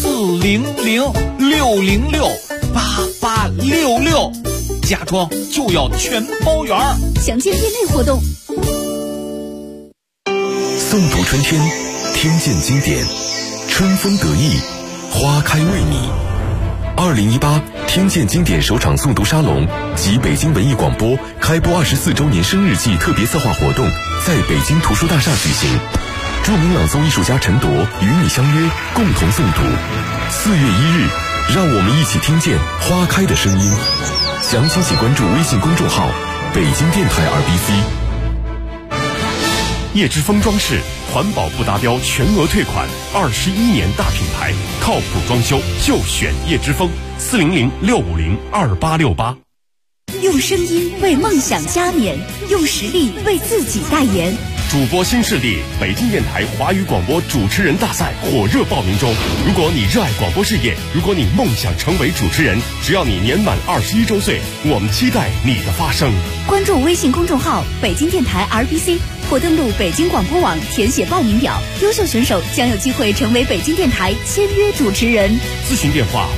，400-606-8866，家装就要全包圆。 详见店内活动。 诵读春天，听见经典，春风得意，花开为你。2018听见经典首场诵读沙龙及北京文艺广播开播24周年生日季特别策划活动在北京图书大厦举行，著名朗诵艺术家陈铎与你相约，共同诵读。4月1日，让我们一起听见花开的声音。详情请关注微信公众号北京电台 RBC。叶之峰装饰，环保不达标全额退款，21年大品牌，靠谱装修就选叶之峰，400-650-2868。 用声音为梦想加冕，用实力为自己代言。 主播新势力北京电台华语广播主持人大赛火热报名中。如果你热爱广播事业，如果你梦想成为主持人，只要你年满21周岁，我们期待你的发声。 关注微信公众号北京电台 RBC， 或登录北京广播网填写报名表，优秀选手将有机会成为北京电台签约主持人。 咨询电话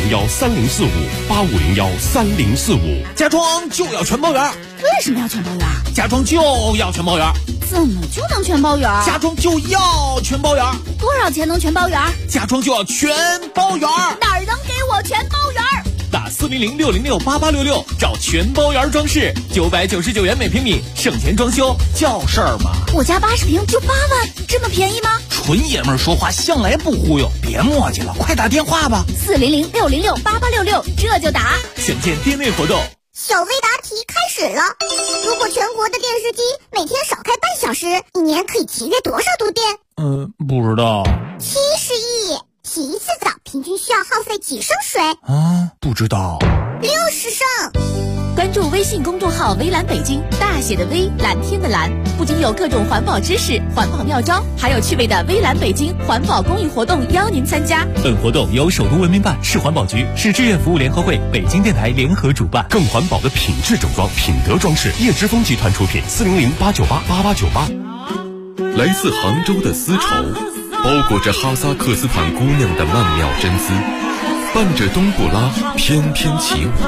85013045，85013045。 家装就要全包圆。 为什么要全包圆？ 家装就要全包圆。 怎么就能全包圆？ 家装就要全包圆。 多少钱能全包圆？ 家装就要全包圆。 哪儿能给我全包圆？ 打400-606-8866找全包圆装饰，999元每平米，省钱装修叫事儿吗？ 我家80平就8万，这么便宜吗？ 纯爷们儿说话向来不忽悠，别磨叽了，快打电话吧。 400-606-8866，这就打。 详见店内活动。 小微答题开始了。如果全国的电视机每天少开半小时，一年可以节约多少度电？ 不知道。 70亿。洗一次澡平均需要耗费几升水？ 不知道。 60升。 关注微信公众号微蓝北京，大写的微，蓝天的蓝，不仅有各种环保知识、环保妙招，还有趣味的微蓝北京环保公益活动邀您参加。 本活动由首都文明办、市环保局、市志愿服务联合会、北京电台联合主办。 更环保的品质整装，品德装饰，叶之峰集团出品。400-898-8898。 来自杭州的丝绸，包裹着哈萨克斯坦姑娘的曼妙真姿，伴着冬不拉翩翩起舞。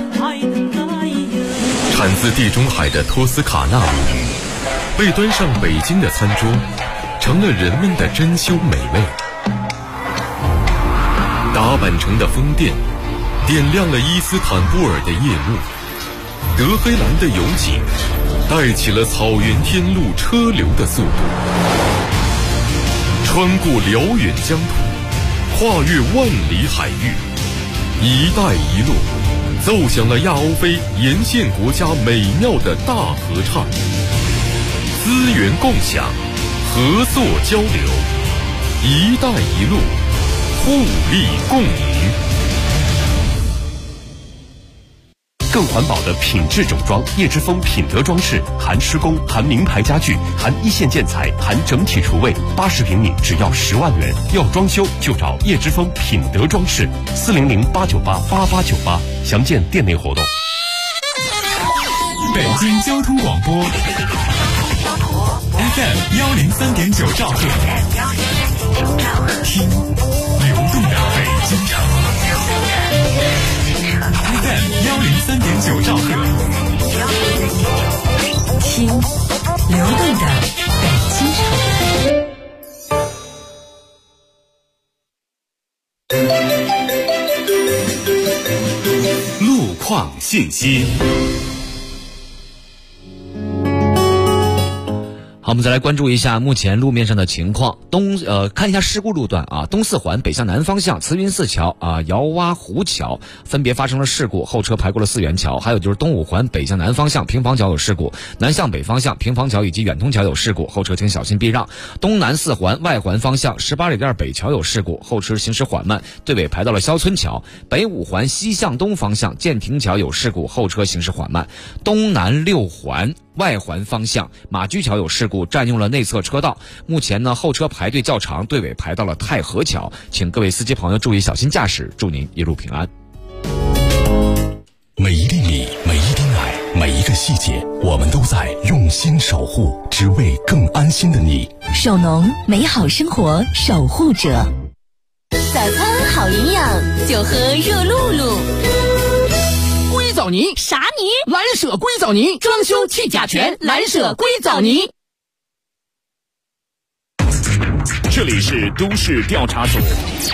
产自地中海的托斯卡纳舞，被端上北京的餐桌，成了人们的珍馐美味。达坂城的风电，点亮了伊斯坦布尔的夜幕。德黑兰的油井，带起了草原天路车流的速度。穿过辽远疆土，跨越万里海域，一带一路奏响了亚欧非沿线国家美妙的大合唱。资源共享，合作交流，一带一路，互利共赢。 更环保的品质整装，叶之峰品德装饰，含施工，含名牌家具，含一线建材，含整体厨卫，80平米只要10万元。要装修就找叶之峰品德装饰，400-898-8898，详见店内活动。 北京交通广播 FM 103.9兆赫，听流动的北京城。FM 103.9兆赫， 听流动的北京城。 路况信息。 好，我们再来关注一下目前路面上的情况。看一下事故路段啊，东四环北向南方向慈云寺桥啊、姚洼湖桥分别发生了事故，后车排过了四元桥。还有就是东五环北向南方向平房桥有事故，南向北方向平房桥以及远通桥有事故，后车请小心避让。东南四环外环方向18里店北桥有事故，后车行驶缓慢，队尾排到了肖村桥。北五环西向东方向建亭桥有事故，后车行驶缓慢。东南六环外环方向马驹桥有事故，占用了内侧车道。目前呢，后车排队较长，队尾排到了太和桥，请各位司机朋友注意小心驾驶，祝您一路平安。 每一粒米，每一滴奶，每一个细节，我们都在用心守护，只为更安心的你。 首农，美好生活守护者。 早餐好营养，就喝热露露。 硅藻泥啥泥？ 蓝舍硅藻泥，装修去甲醛，蓝舍硅藻泥。 这里是都市调查组。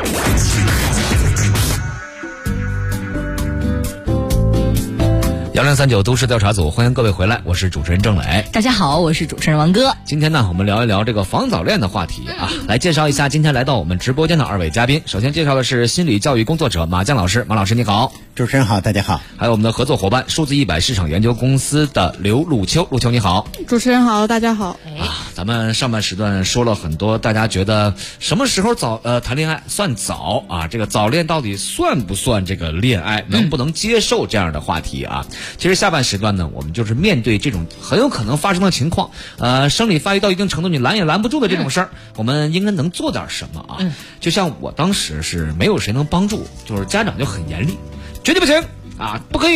1039都市调查组，欢迎各位回来，我是主持人郑磊。 大家好，我是主持人王哥。 今天呢，我们聊一聊这个防早恋的话题啊，来介绍一下今天来到我们直播间的二位嘉宾。首先介绍的是心理教育工作者马江老师，马老师你好。 主持人好，大家好。 还有我们的合作伙伴数字100市场研究公司的刘路秋，路秋你好。 主持人好，大家好。 咱们上半时段说了很多，大家觉得什么时候谈恋爱算早啊？这个早恋到底算不算这个恋爱？能不能接受这样的话题啊？其实下半时段呢，我们就是面对这种很有可能发生的情况，生理发育到一定程度你拦也拦不住的这种事儿，我们应该能做点什么啊？就像我当时是没有谁能帮助，就是家长就很严厉，绝对不行啊，不可以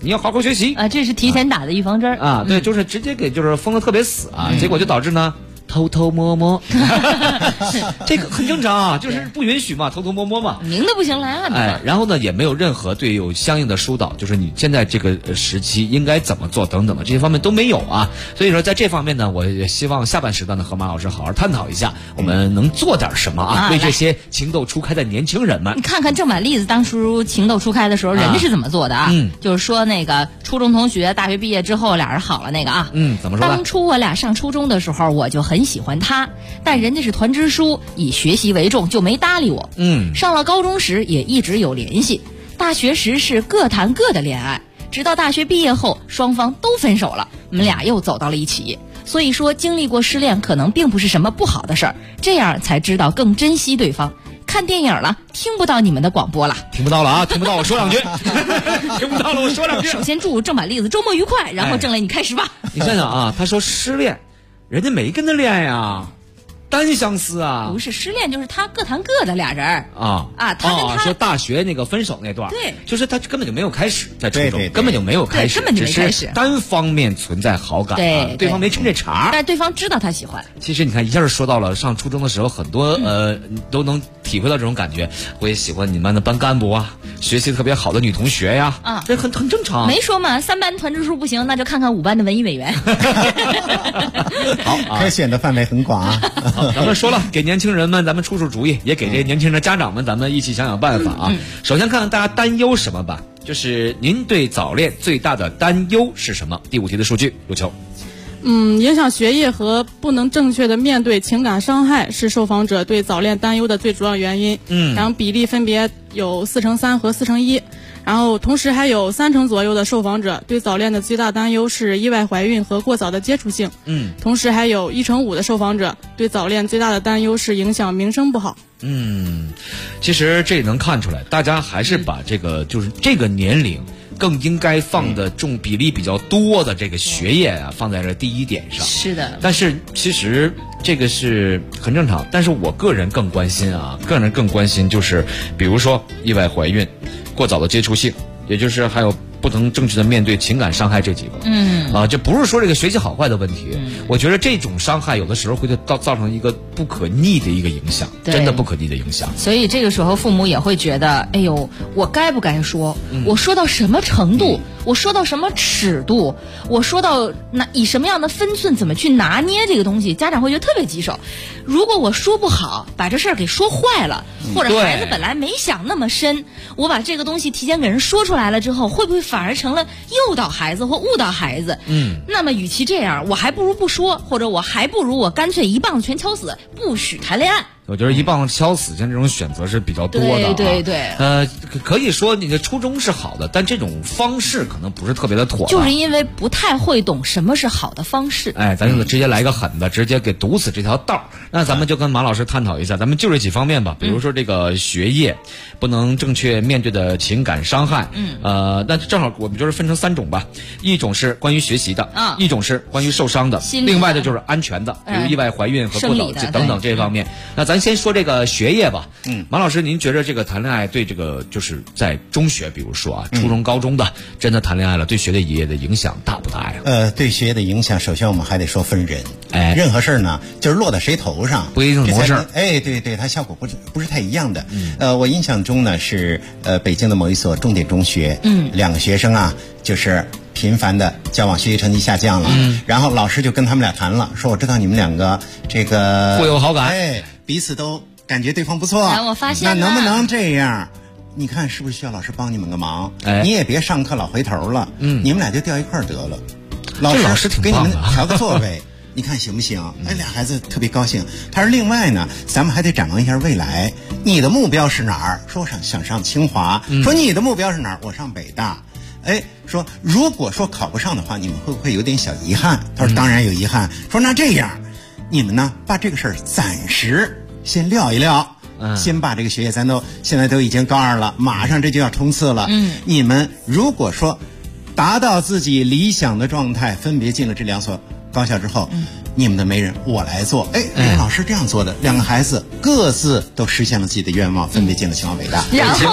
你要好好学习啊，这是提前打的预防针啊。对，就是直接给就是封得特别死啊，结果就导致呢。偷偷摸摸，这个很正常啊，就是不允许嘛，偷偷摸摸嘛， 明的不行来暗的。 哎，然后呢，也没有任何对有相应的疏导，就是你现在这个时期应该怎么做等等的这些方面都没有啊。所以说，在这方面呢，我也希望下半时段呢和马老师好好探讨一下，我们能做点什么啊？为这些情窦初开的年轻人们， 你看看郑板栗子当初情窦初开的时候，人家是怎么做的啊？就是说那个初中同学，大学毕业之后俩人好了那个啊。 怎么说？ 当初我俩上初中的时候，我就很喜欢他，但人家是团支书，以学习为重，就没搭理我。上了高中时也一直有联系，大学时是各谈各的恋爱，直到大学毕业后，双方都分手了，我们俩又走到了一起。所以说，经历过失恋可能并不是什么不好的事儿，这样才知道更珍惜对方。看电影了，听不到你们的广播了， 听不到了啊，听不到我说两句，听不到了我说两句。 首先祝郑板栗子周末愉快，然后郑磊你开始吧。 你想想啊，他说失恋，人家没跟他恋爱呀。单相思啊， 不是失恋，就是他各谈各的俩人他跟他说大学那个分手那段， 对， 就是他根本就没有开始在初中，根本就没有开始， 根本就没开始， 单方面存在好感，对方没趁这茬， 但对方知道他喜欢。 其实你看一下就说到了上初中的时候，很多都能体会到这种感觉，我也喜欢你们的班干部啊，学习特别好的女同学呀，这很正常。 没说嘛，3班团支书不行，那就看看5班的文艺委员。 好，可选的范围很广啊。 咱们说了，给年轻人们咱们出主意，也给这些年轻人的家长们咱们一起想想办法啊。首先看看大家担忧什么吧，就是您对早恋最大的担忧是什么？第5题的数据，陆秋。 影响学业和不能正确的面对情感伤害是受访者对早恋担忧的最主要原因。然后比例分别有4%3和4%1。然后同时还有30%左右的受访者对早恋的最大担忧是意外怀孕和过早的接触性。同时还有1%5的受访者对早恋最大的担忧是影响名声不好。 其实这能看出来，大家还是把这个就是这个年龄更应该放的重比例比较多的这个学业啊放在这第一点上。 是的。 但是其实这个是很正常，但是我个人更关心就是比如说意外怀孕、过早的接触性，也就是还有不能正确的面对情感伤害这几个。这不是说这个学习好坏的问题，我觉得这种伤害有的时候会造成一个不可逆的一个影响，真的不可逆的影响。 所以这个时候父母也会觉得，哎呦，我该不该说？我说到什么程度？我说到什么尺度？我说到以什么样的分寸怎么去拿捏这个东西？家长会觉得特别棘手。如果我说不好，把这事儿给说坏了，或者孩子本来没想那么深，我把这个东西提前给人说出来了之后，会不会反而成了诱导孩子或误导孩子？那么与其这样，我还不如不说，或者我还不如我干脆一棒子全敲死，不许谈恋爱。 我觉得一棒子敲死，像这种选择是比较多的。 对。 可以说你的初衷是好的，但这种方式可能不是特别的妥当。 就是因为不太会懂什么是好的方式。 咱就直接来个狠的，直接给堵死这条道。那咱们就跟马老师探讨一下，咱们就这几方面吧。比如说这个学业，不能正确面对的情感伤害。那正好我们就是分成3种吧。一种是关于学习的，一种是关于受伤的，另外的就是安全的，比如意外怀孕和过早等等这方面。那咱先说这个学业吧。马老师，您觉得这个谈恋爱对这个就是在中学，比如说初中、高中的，真的谈恋爱了，对学业的影响大不大呀？ 对学业的影响，首先我们还得说分人。任何事儿呢，就是落到谁头上不一定模式。 对，它效果不是太一样的。我印象中呢是北京的某一所重点中学，2个学生啊，就是频繁的交往，学习成绩下降了。然后老师就跟他们俩谈了，说我知道你们2个这个互有好感， 彼此都感觉对方不错。 我发现那能不能这样？你看是不是需要老师帮你们个忙？你也别上课老回头了。你们俩就调一块儿得了。 老师挺给你们调个座位，你看行不行？俩孩子特别高兴。他说另外呢，咱们还得展望一下未来。你的目标是哪儿？说我想上清华。说你的目标是哪儿？我上北大。说如果说考不上的话，你们会不会有点小遗憾？他说当然有遗憾。说那这样，你们呢把这个事儿暂时先撂一撂。先把这个学业现在都已经高2了，马上这就要冲刺了。你们如果说达到自己理想的状态，分别进了这2所高校之后，你们的媒人我来做。老师这样做的，2个孩子各自都实现了自己的愿望，分别进了清华北大。 然后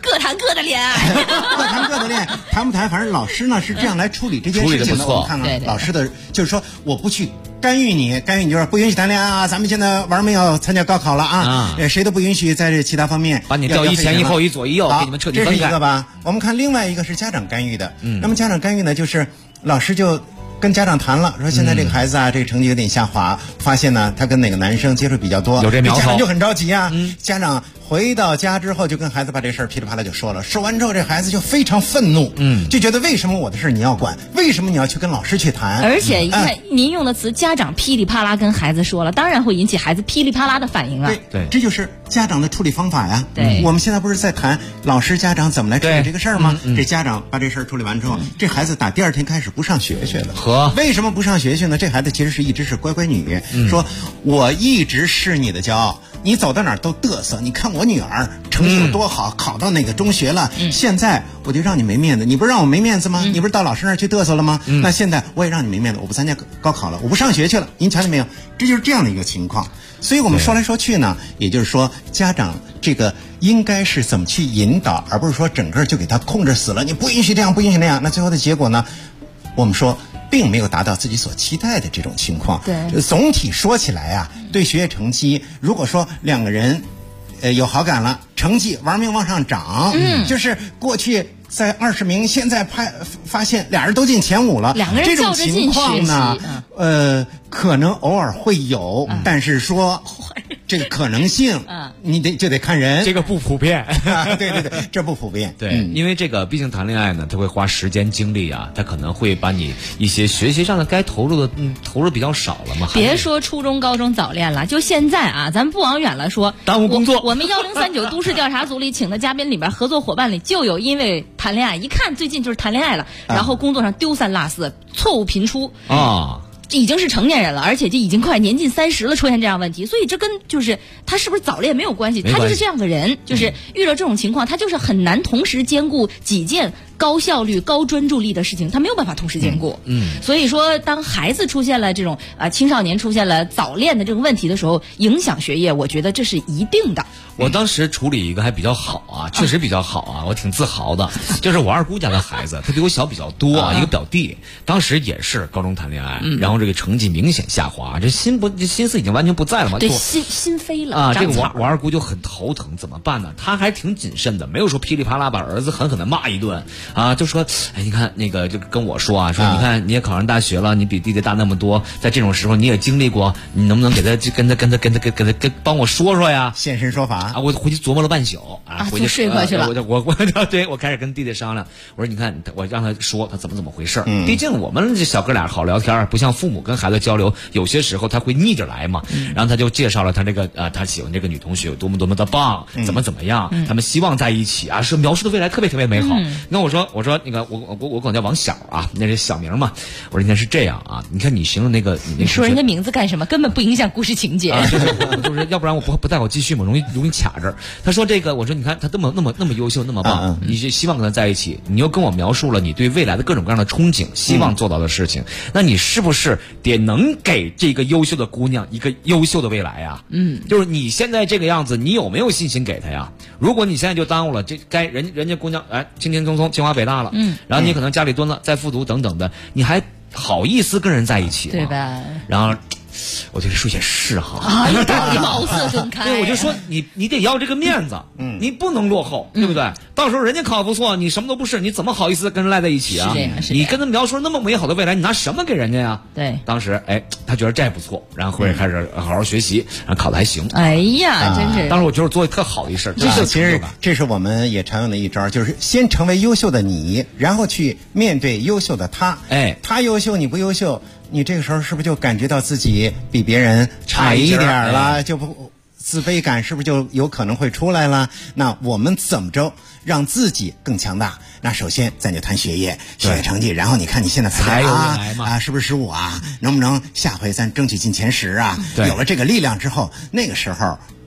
各谈各的恋爱， 各谈各的恋爱，谈不谈，反正老师呢是这样来处理这件事情的。我们看看老师的，就是说我不去干预你就是不允许谈恋爱啊！咱们现在玩命要参加高考了啊！谁都不允许在这其他方面把你调一前一后一左一右，给你们彻底分开。 这是一个吧？我们看另外一个是家长干预的。那么家长干预呢，就是老师就跟家长谈了，说现在这个孩子啊，这个成绩有点下滑，发现呢他跟哪个男生接触比较多， 有这苗头， 家长就很着急啊。家长回到家之后就跟孩子把这事儿噼里啪啦就说了，说完之后这孩子就非常愤怒，就觉得为什么我的事你要管，为什么你要去跟老师去谈？ 而且你看您用的词，家长噼里啪啦跟孩子说了，当然会引起孩子噼里啪啦的反应啊。 对，这就是家长的处理方法呀。 对， 我们现在不是在谈老师家长怎么来处理这个事儿吗？这家长把这事儿处理完之后，这孩子打第二天开始不上学去了。为什么不上学去呢？这孩子其实是一直是乖乖女，说我一直是你的骄傲。你走到哪儿都嘚瑟，你看我女儿成绩有多好，考到哪个中学了，现在我就让你没面子，你不是让我没面子吗？你不是到老师那儿去嘚瑟了吗？那现在我也让你没面子，我不参加高考了，我不上学去了，您瞧见没有？这就是这样的一个情况。所以我们说来说去呢，也就是说家长这个应该是怎么去引导，而不是说整个就给他控制死了，你不允许这样，不允许那样。那最后的结果呢，我们说并没有达到自己所期待的这种情况。 对， 总体说起来啊，对学业成绩，如果说两个人有好感了，成绩玩命往上涨，就是过去在20名，现在发现俩人都进前5了， 两个人较着劲学习， 这种情况呢，可能偶尔会有，但是说这个可能性，你就得看人， 这个不普遍。 对，这不普遍。 对，因为这个毕竟谈恋爱呢，他会花时间精力啊，他可能会把你一些学习上的该投入的投入比较少了嘛。 别说初中、高中早恋了，就现在啊，咱们不往远了说， 耽误工作。 我们1039都市调查组里请的嘉宾里边，合作伙伴里就有因为谈恋爱，一看最近就是谈恋爱了，然后工作上丢三落四，错误频出啊。已经是成年人了，而且就已经快年近30了，出现这样问题，所以这跟就是他是不是早恋没有关系，他就是这样的人，就是遇到这种情况，他就是很难同时兼顾几件高效率、高专注力的事情，他没有办法同时兼顾。所以说，当孩子出现了这种青少年出现了早恋的这个问题的时候，影响学业，我觉得这是一定的。 我当时处理一个还比较好啊，确实比较好啊，我挺自豪的。就是我二姑家的孩子，他比我小比较多啊，一个表弟，当时也是高中谈恋爱，然后这个成绩明显下滑，这心思已经完全不在了嘛， 对，心飞了啊。这个我二姑就很头疼，怎么办呢？他还挺谨慎的，没有说噼里啪啦把儿子狠狠的骂一顿啊，就说哎，你看那个就跟我说啊，说你看你也考上大学了，你比弟弟大那么多，在这种时候你也经历过，你能不能给他跟他帮我说说呀？ 现身说法。 啊，我回去琢磨了半宿啊，回去睡过去了。 我开始跟弟弟商量，我说你看，我让他说他怎么回事。毕竟我们这小哥俩好聊天，不像父母跟孩子交流，有些时候他会逆着来嘛。然后他就介绍了他这个他喜欢这个女同学有多么多么的棒，怎么样，他们希望在一起啊，是描述的未来特别美好。那我说那个我管叫王小啊，那是小名嘛。我说你看是这样啊，你看你形容那个你说人家名字干什么？根本不影响故事情节。 就是要不然我不带我继续嘛，容易卡着。他说这个，我说你看他那么优秀那么棒，你就希望跟他在一起，你又跟我描述了你对未来的各种各样的憧憬，希望做到的事情，那你是不是得能给这个优秀的姑娘一个优秀的未来呀？就是你现在这个样子，你有没有信心给她呀？如果你现在就耽误了，这该人家姑娘轻轻松松清华北大了，然后你可能家里蹲了再复读等等的，你还好意思跟人在一起吗？ 对吧？ 然后我觉得说也是哈， 茅塞顿开。 对，我就说你得要这个面子，你不能落后，对不对？到时候人家考不错，你什么都不是，你怎么好意思跟人赖在一起啊？你跟他描述那么美好的未来，你拿什么给人家呀？ 对， 当时他觉得这还不错，然后开始好好学习，然后考得还行。 哎呀，真是！ 当时我觉得做的特好的一事， 其实这是我们也常用的一招，就是先成为优秀的你，然后去面对优秀的他。他优秀，你不优秀。你这个时候是不是就感觉到自己比别人差一点了？就不自卑感是不是就有可能会出来了？那我们怎么着让自己更强大？那首先咱就谈学业成绩，然后你看你现在才有未来嘛是不是15啊？能不能下回咱争取进前10啊？有了这个力量之后，那个时候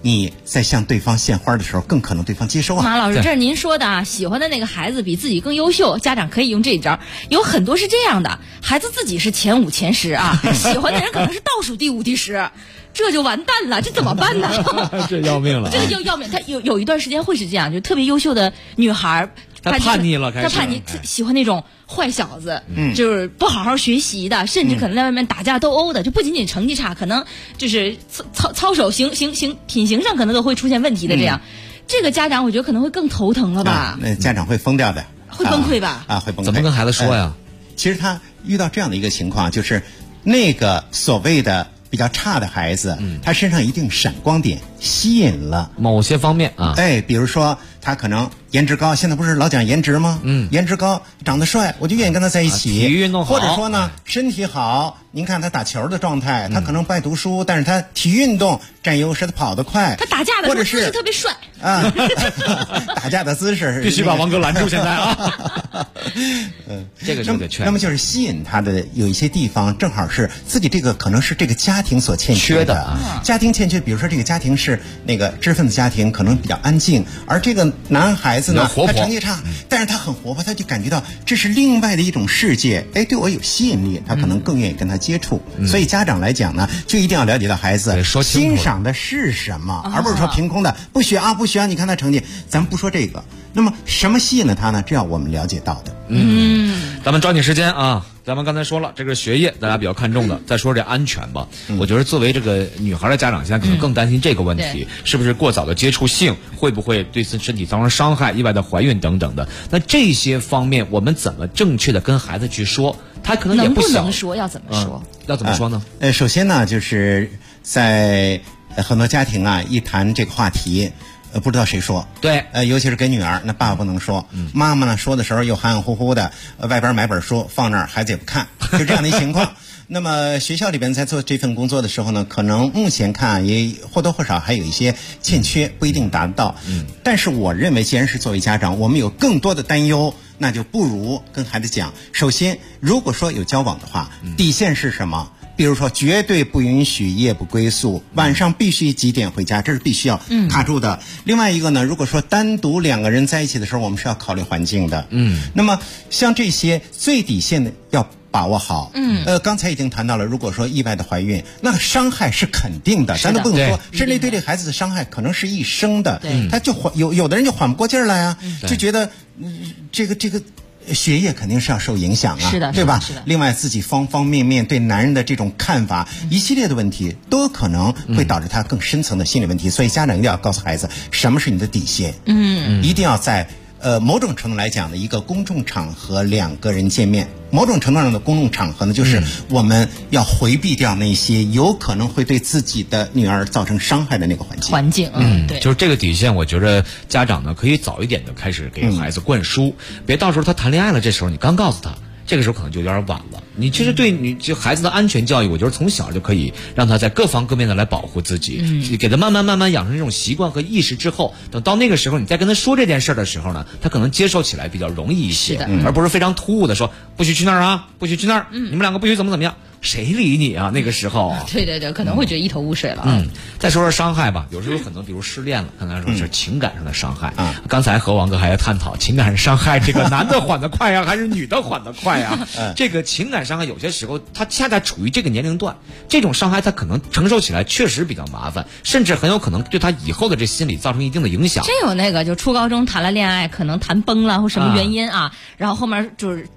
你在向对方献花的时候，更可能对方接收啊。 马老师，这是您说的啊，喜欢的那个孩子比自己更优秀，家长可以用这一招。有很多是这样的，孩子自己是前5、前10啊，喜欢的人可能是倒数第5、第10。这就完蛋了，这怎么办呢？ 这要命了， 这个就要命。他有一段时间会是这样，就特别优秀的女孩， 她叛逆了， 她叛逆，喜欢那种坏小子，就是不好好学习的，甚至可能在外面打架斗殴的，就不仅仅成绩差，可能就是操守品行上可能都会出现问题的这样。这个家长我觉得可能会更头疼了吧？ 那家长会疯掉的， 会崩溃吧？ 会崩溃。 怎么跟孩子说呀？ 其实他遇到这样的一个情况，就是那个所谓的比较差的孩子，他身上一定闪光点吸引了某些方面啊。 比如说他可能颜值高，现在不是老讲颜值吗？颜值高，长得帅，我就愿意跟他在一起。 体育运动好， 或者说呢，身体好。您看他打球的状态，他可能不爱读书，但是他体育运动占优势，他跑得快。 他打架的时候姿势特别帅啊，打架的姿势必须把王哥拦住现在啊。这个就得劝。 那么就是吸引他的有一些地方，正好是自己这个可能是这个家庭所欠缺的啊。家庭欠缺，比如说这个家庭是那个知识分子家庭，可能比较安静，而这个男孩子呢，他成绩差，但是他很活泼，他就感觉到这是另外的一种世界，对我有吸引力，他可能更愿意跟他接触。所以家长来讲呢，就一定要了解到孩子欣赏的是什么，而不是说凭空的不学啊不学啊，你看他成绩，咱们不说这个。那么什么吸引了他呢？这要我们了解到的。 咱们抓紧时间啊！咱们刚才说了，这个学业大家比较看重的，再说这安全吧。我觉得作为这个女孩的家长，现在可能更担心这个问题，是不是过早的接触性，会不会对身体造成伤害，意外的怀孕等等的。那这些方面，我们怎么正确的跟孩子去说？他可能也不能说，要怎么说？ 要怎么说呢？ 首先呢，就是在很多家庭啊，一谈这个话题。不知道谁说， 对， 尤其是给女儿，那爸爸不能说，妈妈呢说的时候又含含糊糊的，外边买本书放那儿，孩子也不看，就这样的一情况。那么学校里边在做这份工作的时候呢，可能目前看也或多或少还有一些欠缺，不一定达得到。但是我认为，既然是作为家长，我们有更多的担忧，那就不如跟孩子讲，首先，如果说有交往的话，底线是什么？比如说，绝对不允许夜不归宿，晚上必须几点回家，这是必须要卡住的。另外一个呢，如果说单独2个人在一起的时候，我们是要考虑环境的。那么像这些最底线的要把握好。刚才已经谈到了，如果说意外的怀孕，那伤害是肯定的，咱都不能说，甚至对这孩子的伤害可能是一生的。他就有的人就缓不过劲儿来啊，就觉得这个。学业肯定是要受影响啊， 是的， 对吧？另外，自己方方面面对男人的这种看法，一系列的问题都有可能会导致他更深层的心理问题。所以，家长一定要告诉孩子，什么是你的底线。一定要在某种程度来讲的一个公众场合2个人见面。某种程度上的公众场合呢，就是我们要回避掉那些有可能会对自己的女儿造成伤害的那个环境。 对， 就是这个底线，我觉得家长呢可以早一点的开始给孩子灌输，别到时候他谈恋爱了，这时候你刚告诉他。这个时候可能就有点晚了。你其实对你就孩子的安全教育，我觉得从小就可以让他在各方各面的来保护自己，给他慢慢养成这种习惯和意识之后，等到那个时候你再跟他说这件事的时候呢，他可能接受起来比较容易一些，而不是非常突兀的说不许去那儿啊，不许去那儿，你们2个不许怎么样。谁理你啊？那个时候， 对，可能会觉得一头雾水了。 再说说伤害吧，有时候可能比如失恋了，刚才说是情感上的伤害。刚才和王哥还在探讨情感上伤害，这个男的缓得快呀，还是女的缓得快呀？这个情感伤害有些时候他恰恰处于这个年龄段，这种伤害他可能承受起来确实比较麻烦，甚至很有可能对他以后的这心理造成一定的影响。 真有那个就初高中谈了恋爱，可能谈崩了或什么原因啊，然后后面就是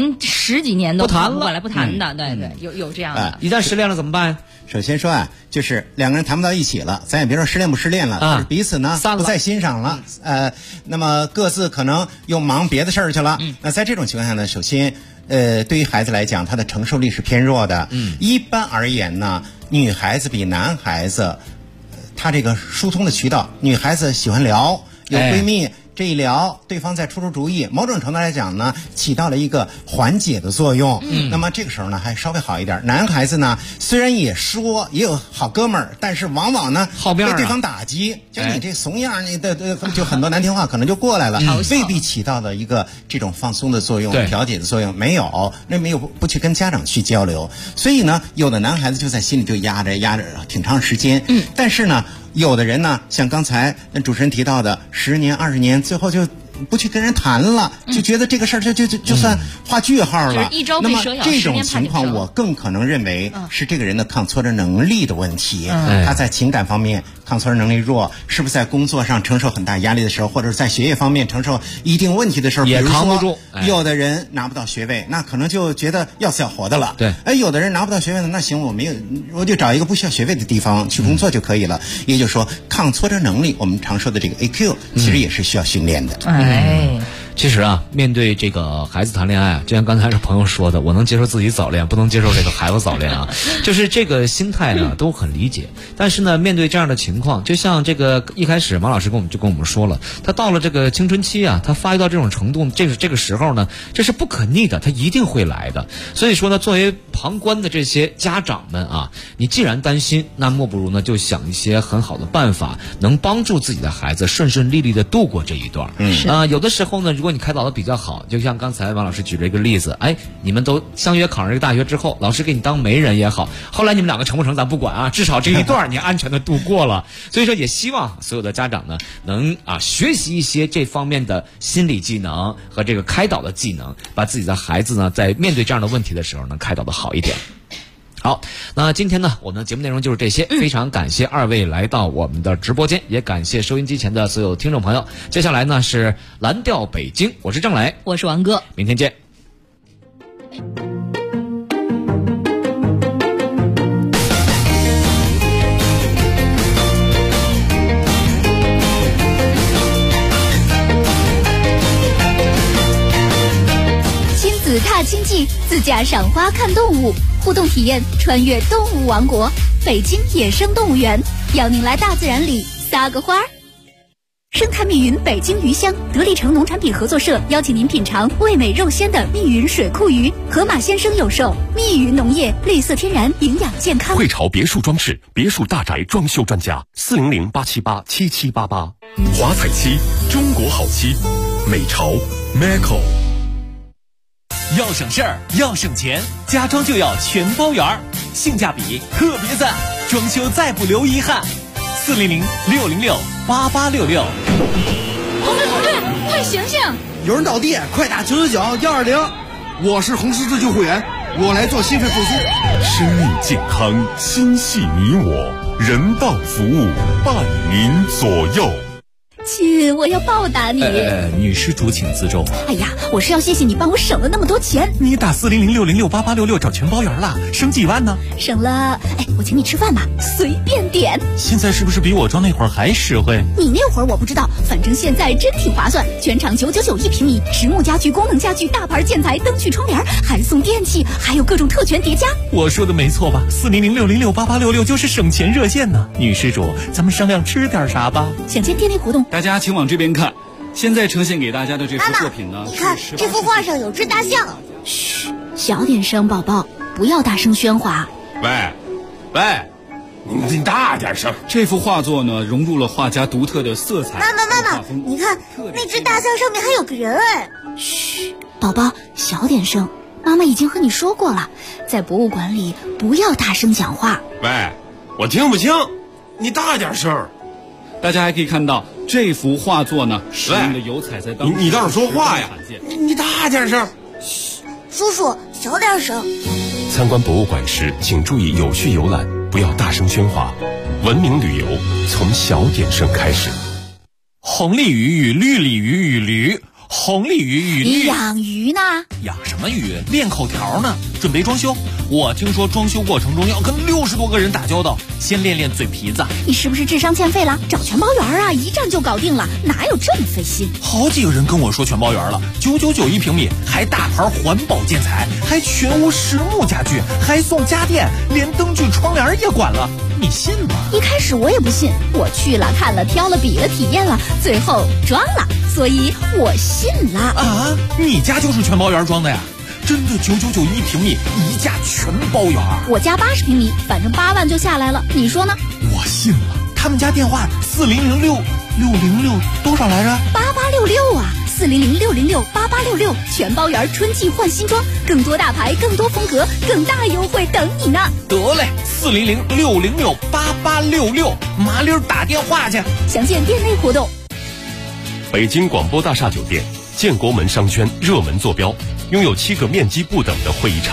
10几年都谈不过来不谈的，对，有这样的。 一旦失恋了怎么办？ 首先说啊，就是2个人谈不到一起了，咱也别说失恋不失恋了，就是彼此呢不再欣赏了，那么各自可能又忙别的事儿去了。那在这种情况下呢，首先对于孩子来讲，他的承受力是偏弱的。一般而言呢，女孩子比男孩子，他这个疏通的渠道，女孩子喜欢聊，有闺蜜。这一聊，对方再出主意，某种程度来讲呢，起到了一个缓解的作用。那么这个时候呢，还稍微好一点。男孩子呢，虽然也说也有好哥们儿，但是往往呢被对方打击，就你这怂样，你的就很多难听话可能就过来了，未必起到了一个这种放松的作用、调解的作用。没有，那没有不去跟家长去交流，所以呢，有的男孩子就在心里就压着挺长时间。但是呢， 有的人呢，像刚才主持人提到的，10年、20年，最后就不去跟人谈了，就觉得这个事儿就算画句号了。 一朝被蛇咬， 这种情况，我更可能认为是这个人的抗挫折能力的问题。他在情感方面抗挫折能力弱，是不是在工作上承受很大压力的时候，或者是在学业方面承受一定问题的时候， 也扛不住。 有的人拿不到学位，那可能就觉得要死要活的了。 对， 有的人拿不到学位的，那行，我就找一个不需要学位的地方去工作就可以了。也就是说，抗挫折能力，我们常说的这个 AQ， 其实也是需要训练的。 其实啊，面对这个孩子谈恋爱，就像刚才这朋友说的，我能接受自己早恋，不能接受这个孩子早恋啊，就是这个心态呢都很理解。但是呢，面对这样的情况，就像这个一开始马老师跟我们说了，他到了这个青春期啊，他发育到这种程度，这个时候呢，这是不可逆的，他一定会来的。所以说呢，作为旁观的这些家长们啊，你既然担心，那莫不如呢就想一些很好的办法，能帮助自己的孩子顺顺利利的度过这一段。有的时候呢，如果你开导的比较好，就像刚才王老师举了一个例子，你们都相约考上这个大学之后，老师给你当媒人也好，后来你们两个成不成咱不管啊，至少这一段你安全的度过了。所以说也希望所有的家长呢能学习一些这方面的心理技能和这个开导的技能，把自己的孩子呢在面对这样的问题的时候能开导的好一点。好，那今天呢，我们的节目内容就是这些。非常感谢二位来到我们的直播间，也感谢收音机前的所有听众朋友。接下来呢是蓝调北京，我是郑磊， 我是王哥， 明天见。 亲子踏青记，自驾赏花看动物，互动体验穿越动物王国，北京野生动物园邀您来大自然里撒个花儿。生态密云北京鱼乡得力城农产品合作社邀请您品尝味美肉鲜的密云水库鱼，河马先生有售。密云农业，绿色天然，营养健康。 汇潮别墅装饰，别墅大宅装修专家，400-878-7788。 华彩漆，中国好漆，美潮 Maco。 要省事儿，要省钱，家装就要全包圆儿，性价比特别赞，装修再不留遗憾。400-606-8866。 同志，快醒醒！ 有人倒地，快打999-120。我是红十字救护员，我来做心肺复苏。 生命健康，心系你我，人道服务伴您左右。 亲，我要报答你。 女施主请自重。 哎呀，我是要谢谢你帮我省了那么多钱。 你打400-606-8866找全包圆了，省几万呢？ 省了，我请你吃饭吧，随便点。 现在是不是比我装那会儿还实惠？ 你那会儿我不知道，反正现在真挺划算，全场999一平米，实木家具、功能家具、大牌建材、灯具、窗帘，还送电器，还有各种特权叠加。 我说的没错吧？400-606-8866就是省钱热线呢。女施主，咱们商量吃点啥吧？ 想见电力活动， 大家请往这边看。现在呈现给大家的这幅作品呢， 你看这幅画上有只大象。 嘘，小点声，宝宝，不要大声喧哗。 喂，你大点声。这幅画作呢，融入了画家独特的色彩。 妈妈，你看那只大象上面还有个人嘘，宝宝，小点声。妈妈已经和你说过了，在博物馆里不要大声讲话。 喂，我听不清，你大点声。大家还可以看到这幅画作呢，使用的油彩在当时你倒是说话呀！你大点声。 嘘，叔叔小点声。 参观博物馆时，请注意有序游览，不要大声喧哗。文明旅游从小点声开始。 红鲤鱼与绿鲤鱼与驴，红鲤鱼与绿。 你养鱼呢？ 养什么鱼？练口条呢，准备装修。我听说装修过程中要跟60多个人打交道，先练练嘴皮子。 你是不是智商欠费了？找全包圆啊，一站就搞定了，哪有这么费心？ 好几个人跟我说全包圆了，999一平米，还大牌环保建材，还全屋实木家具，还送家电，连灯具窗帘也管了，你信吗？ 一开始我也不信，我去了看了挑了比了体验了，最后装了，所以我信了。 啊，你家就是全包圆装的呀？真的999一平米，一价全包圆。 我家80平米，反正8万就下来了，你说呢？ 我信了。他们家电话4006606多少来着？ 8866啊 400-606-8866，全包圆春季换新装，更多大牌，更多风格，更大优惠等你呢。 得嘞，400-606-8866，麻溜打电话去。 详见店内活动。 北京广播大厦酒店，建国门商圈热门坐标，拥有7个面积不等的会议场。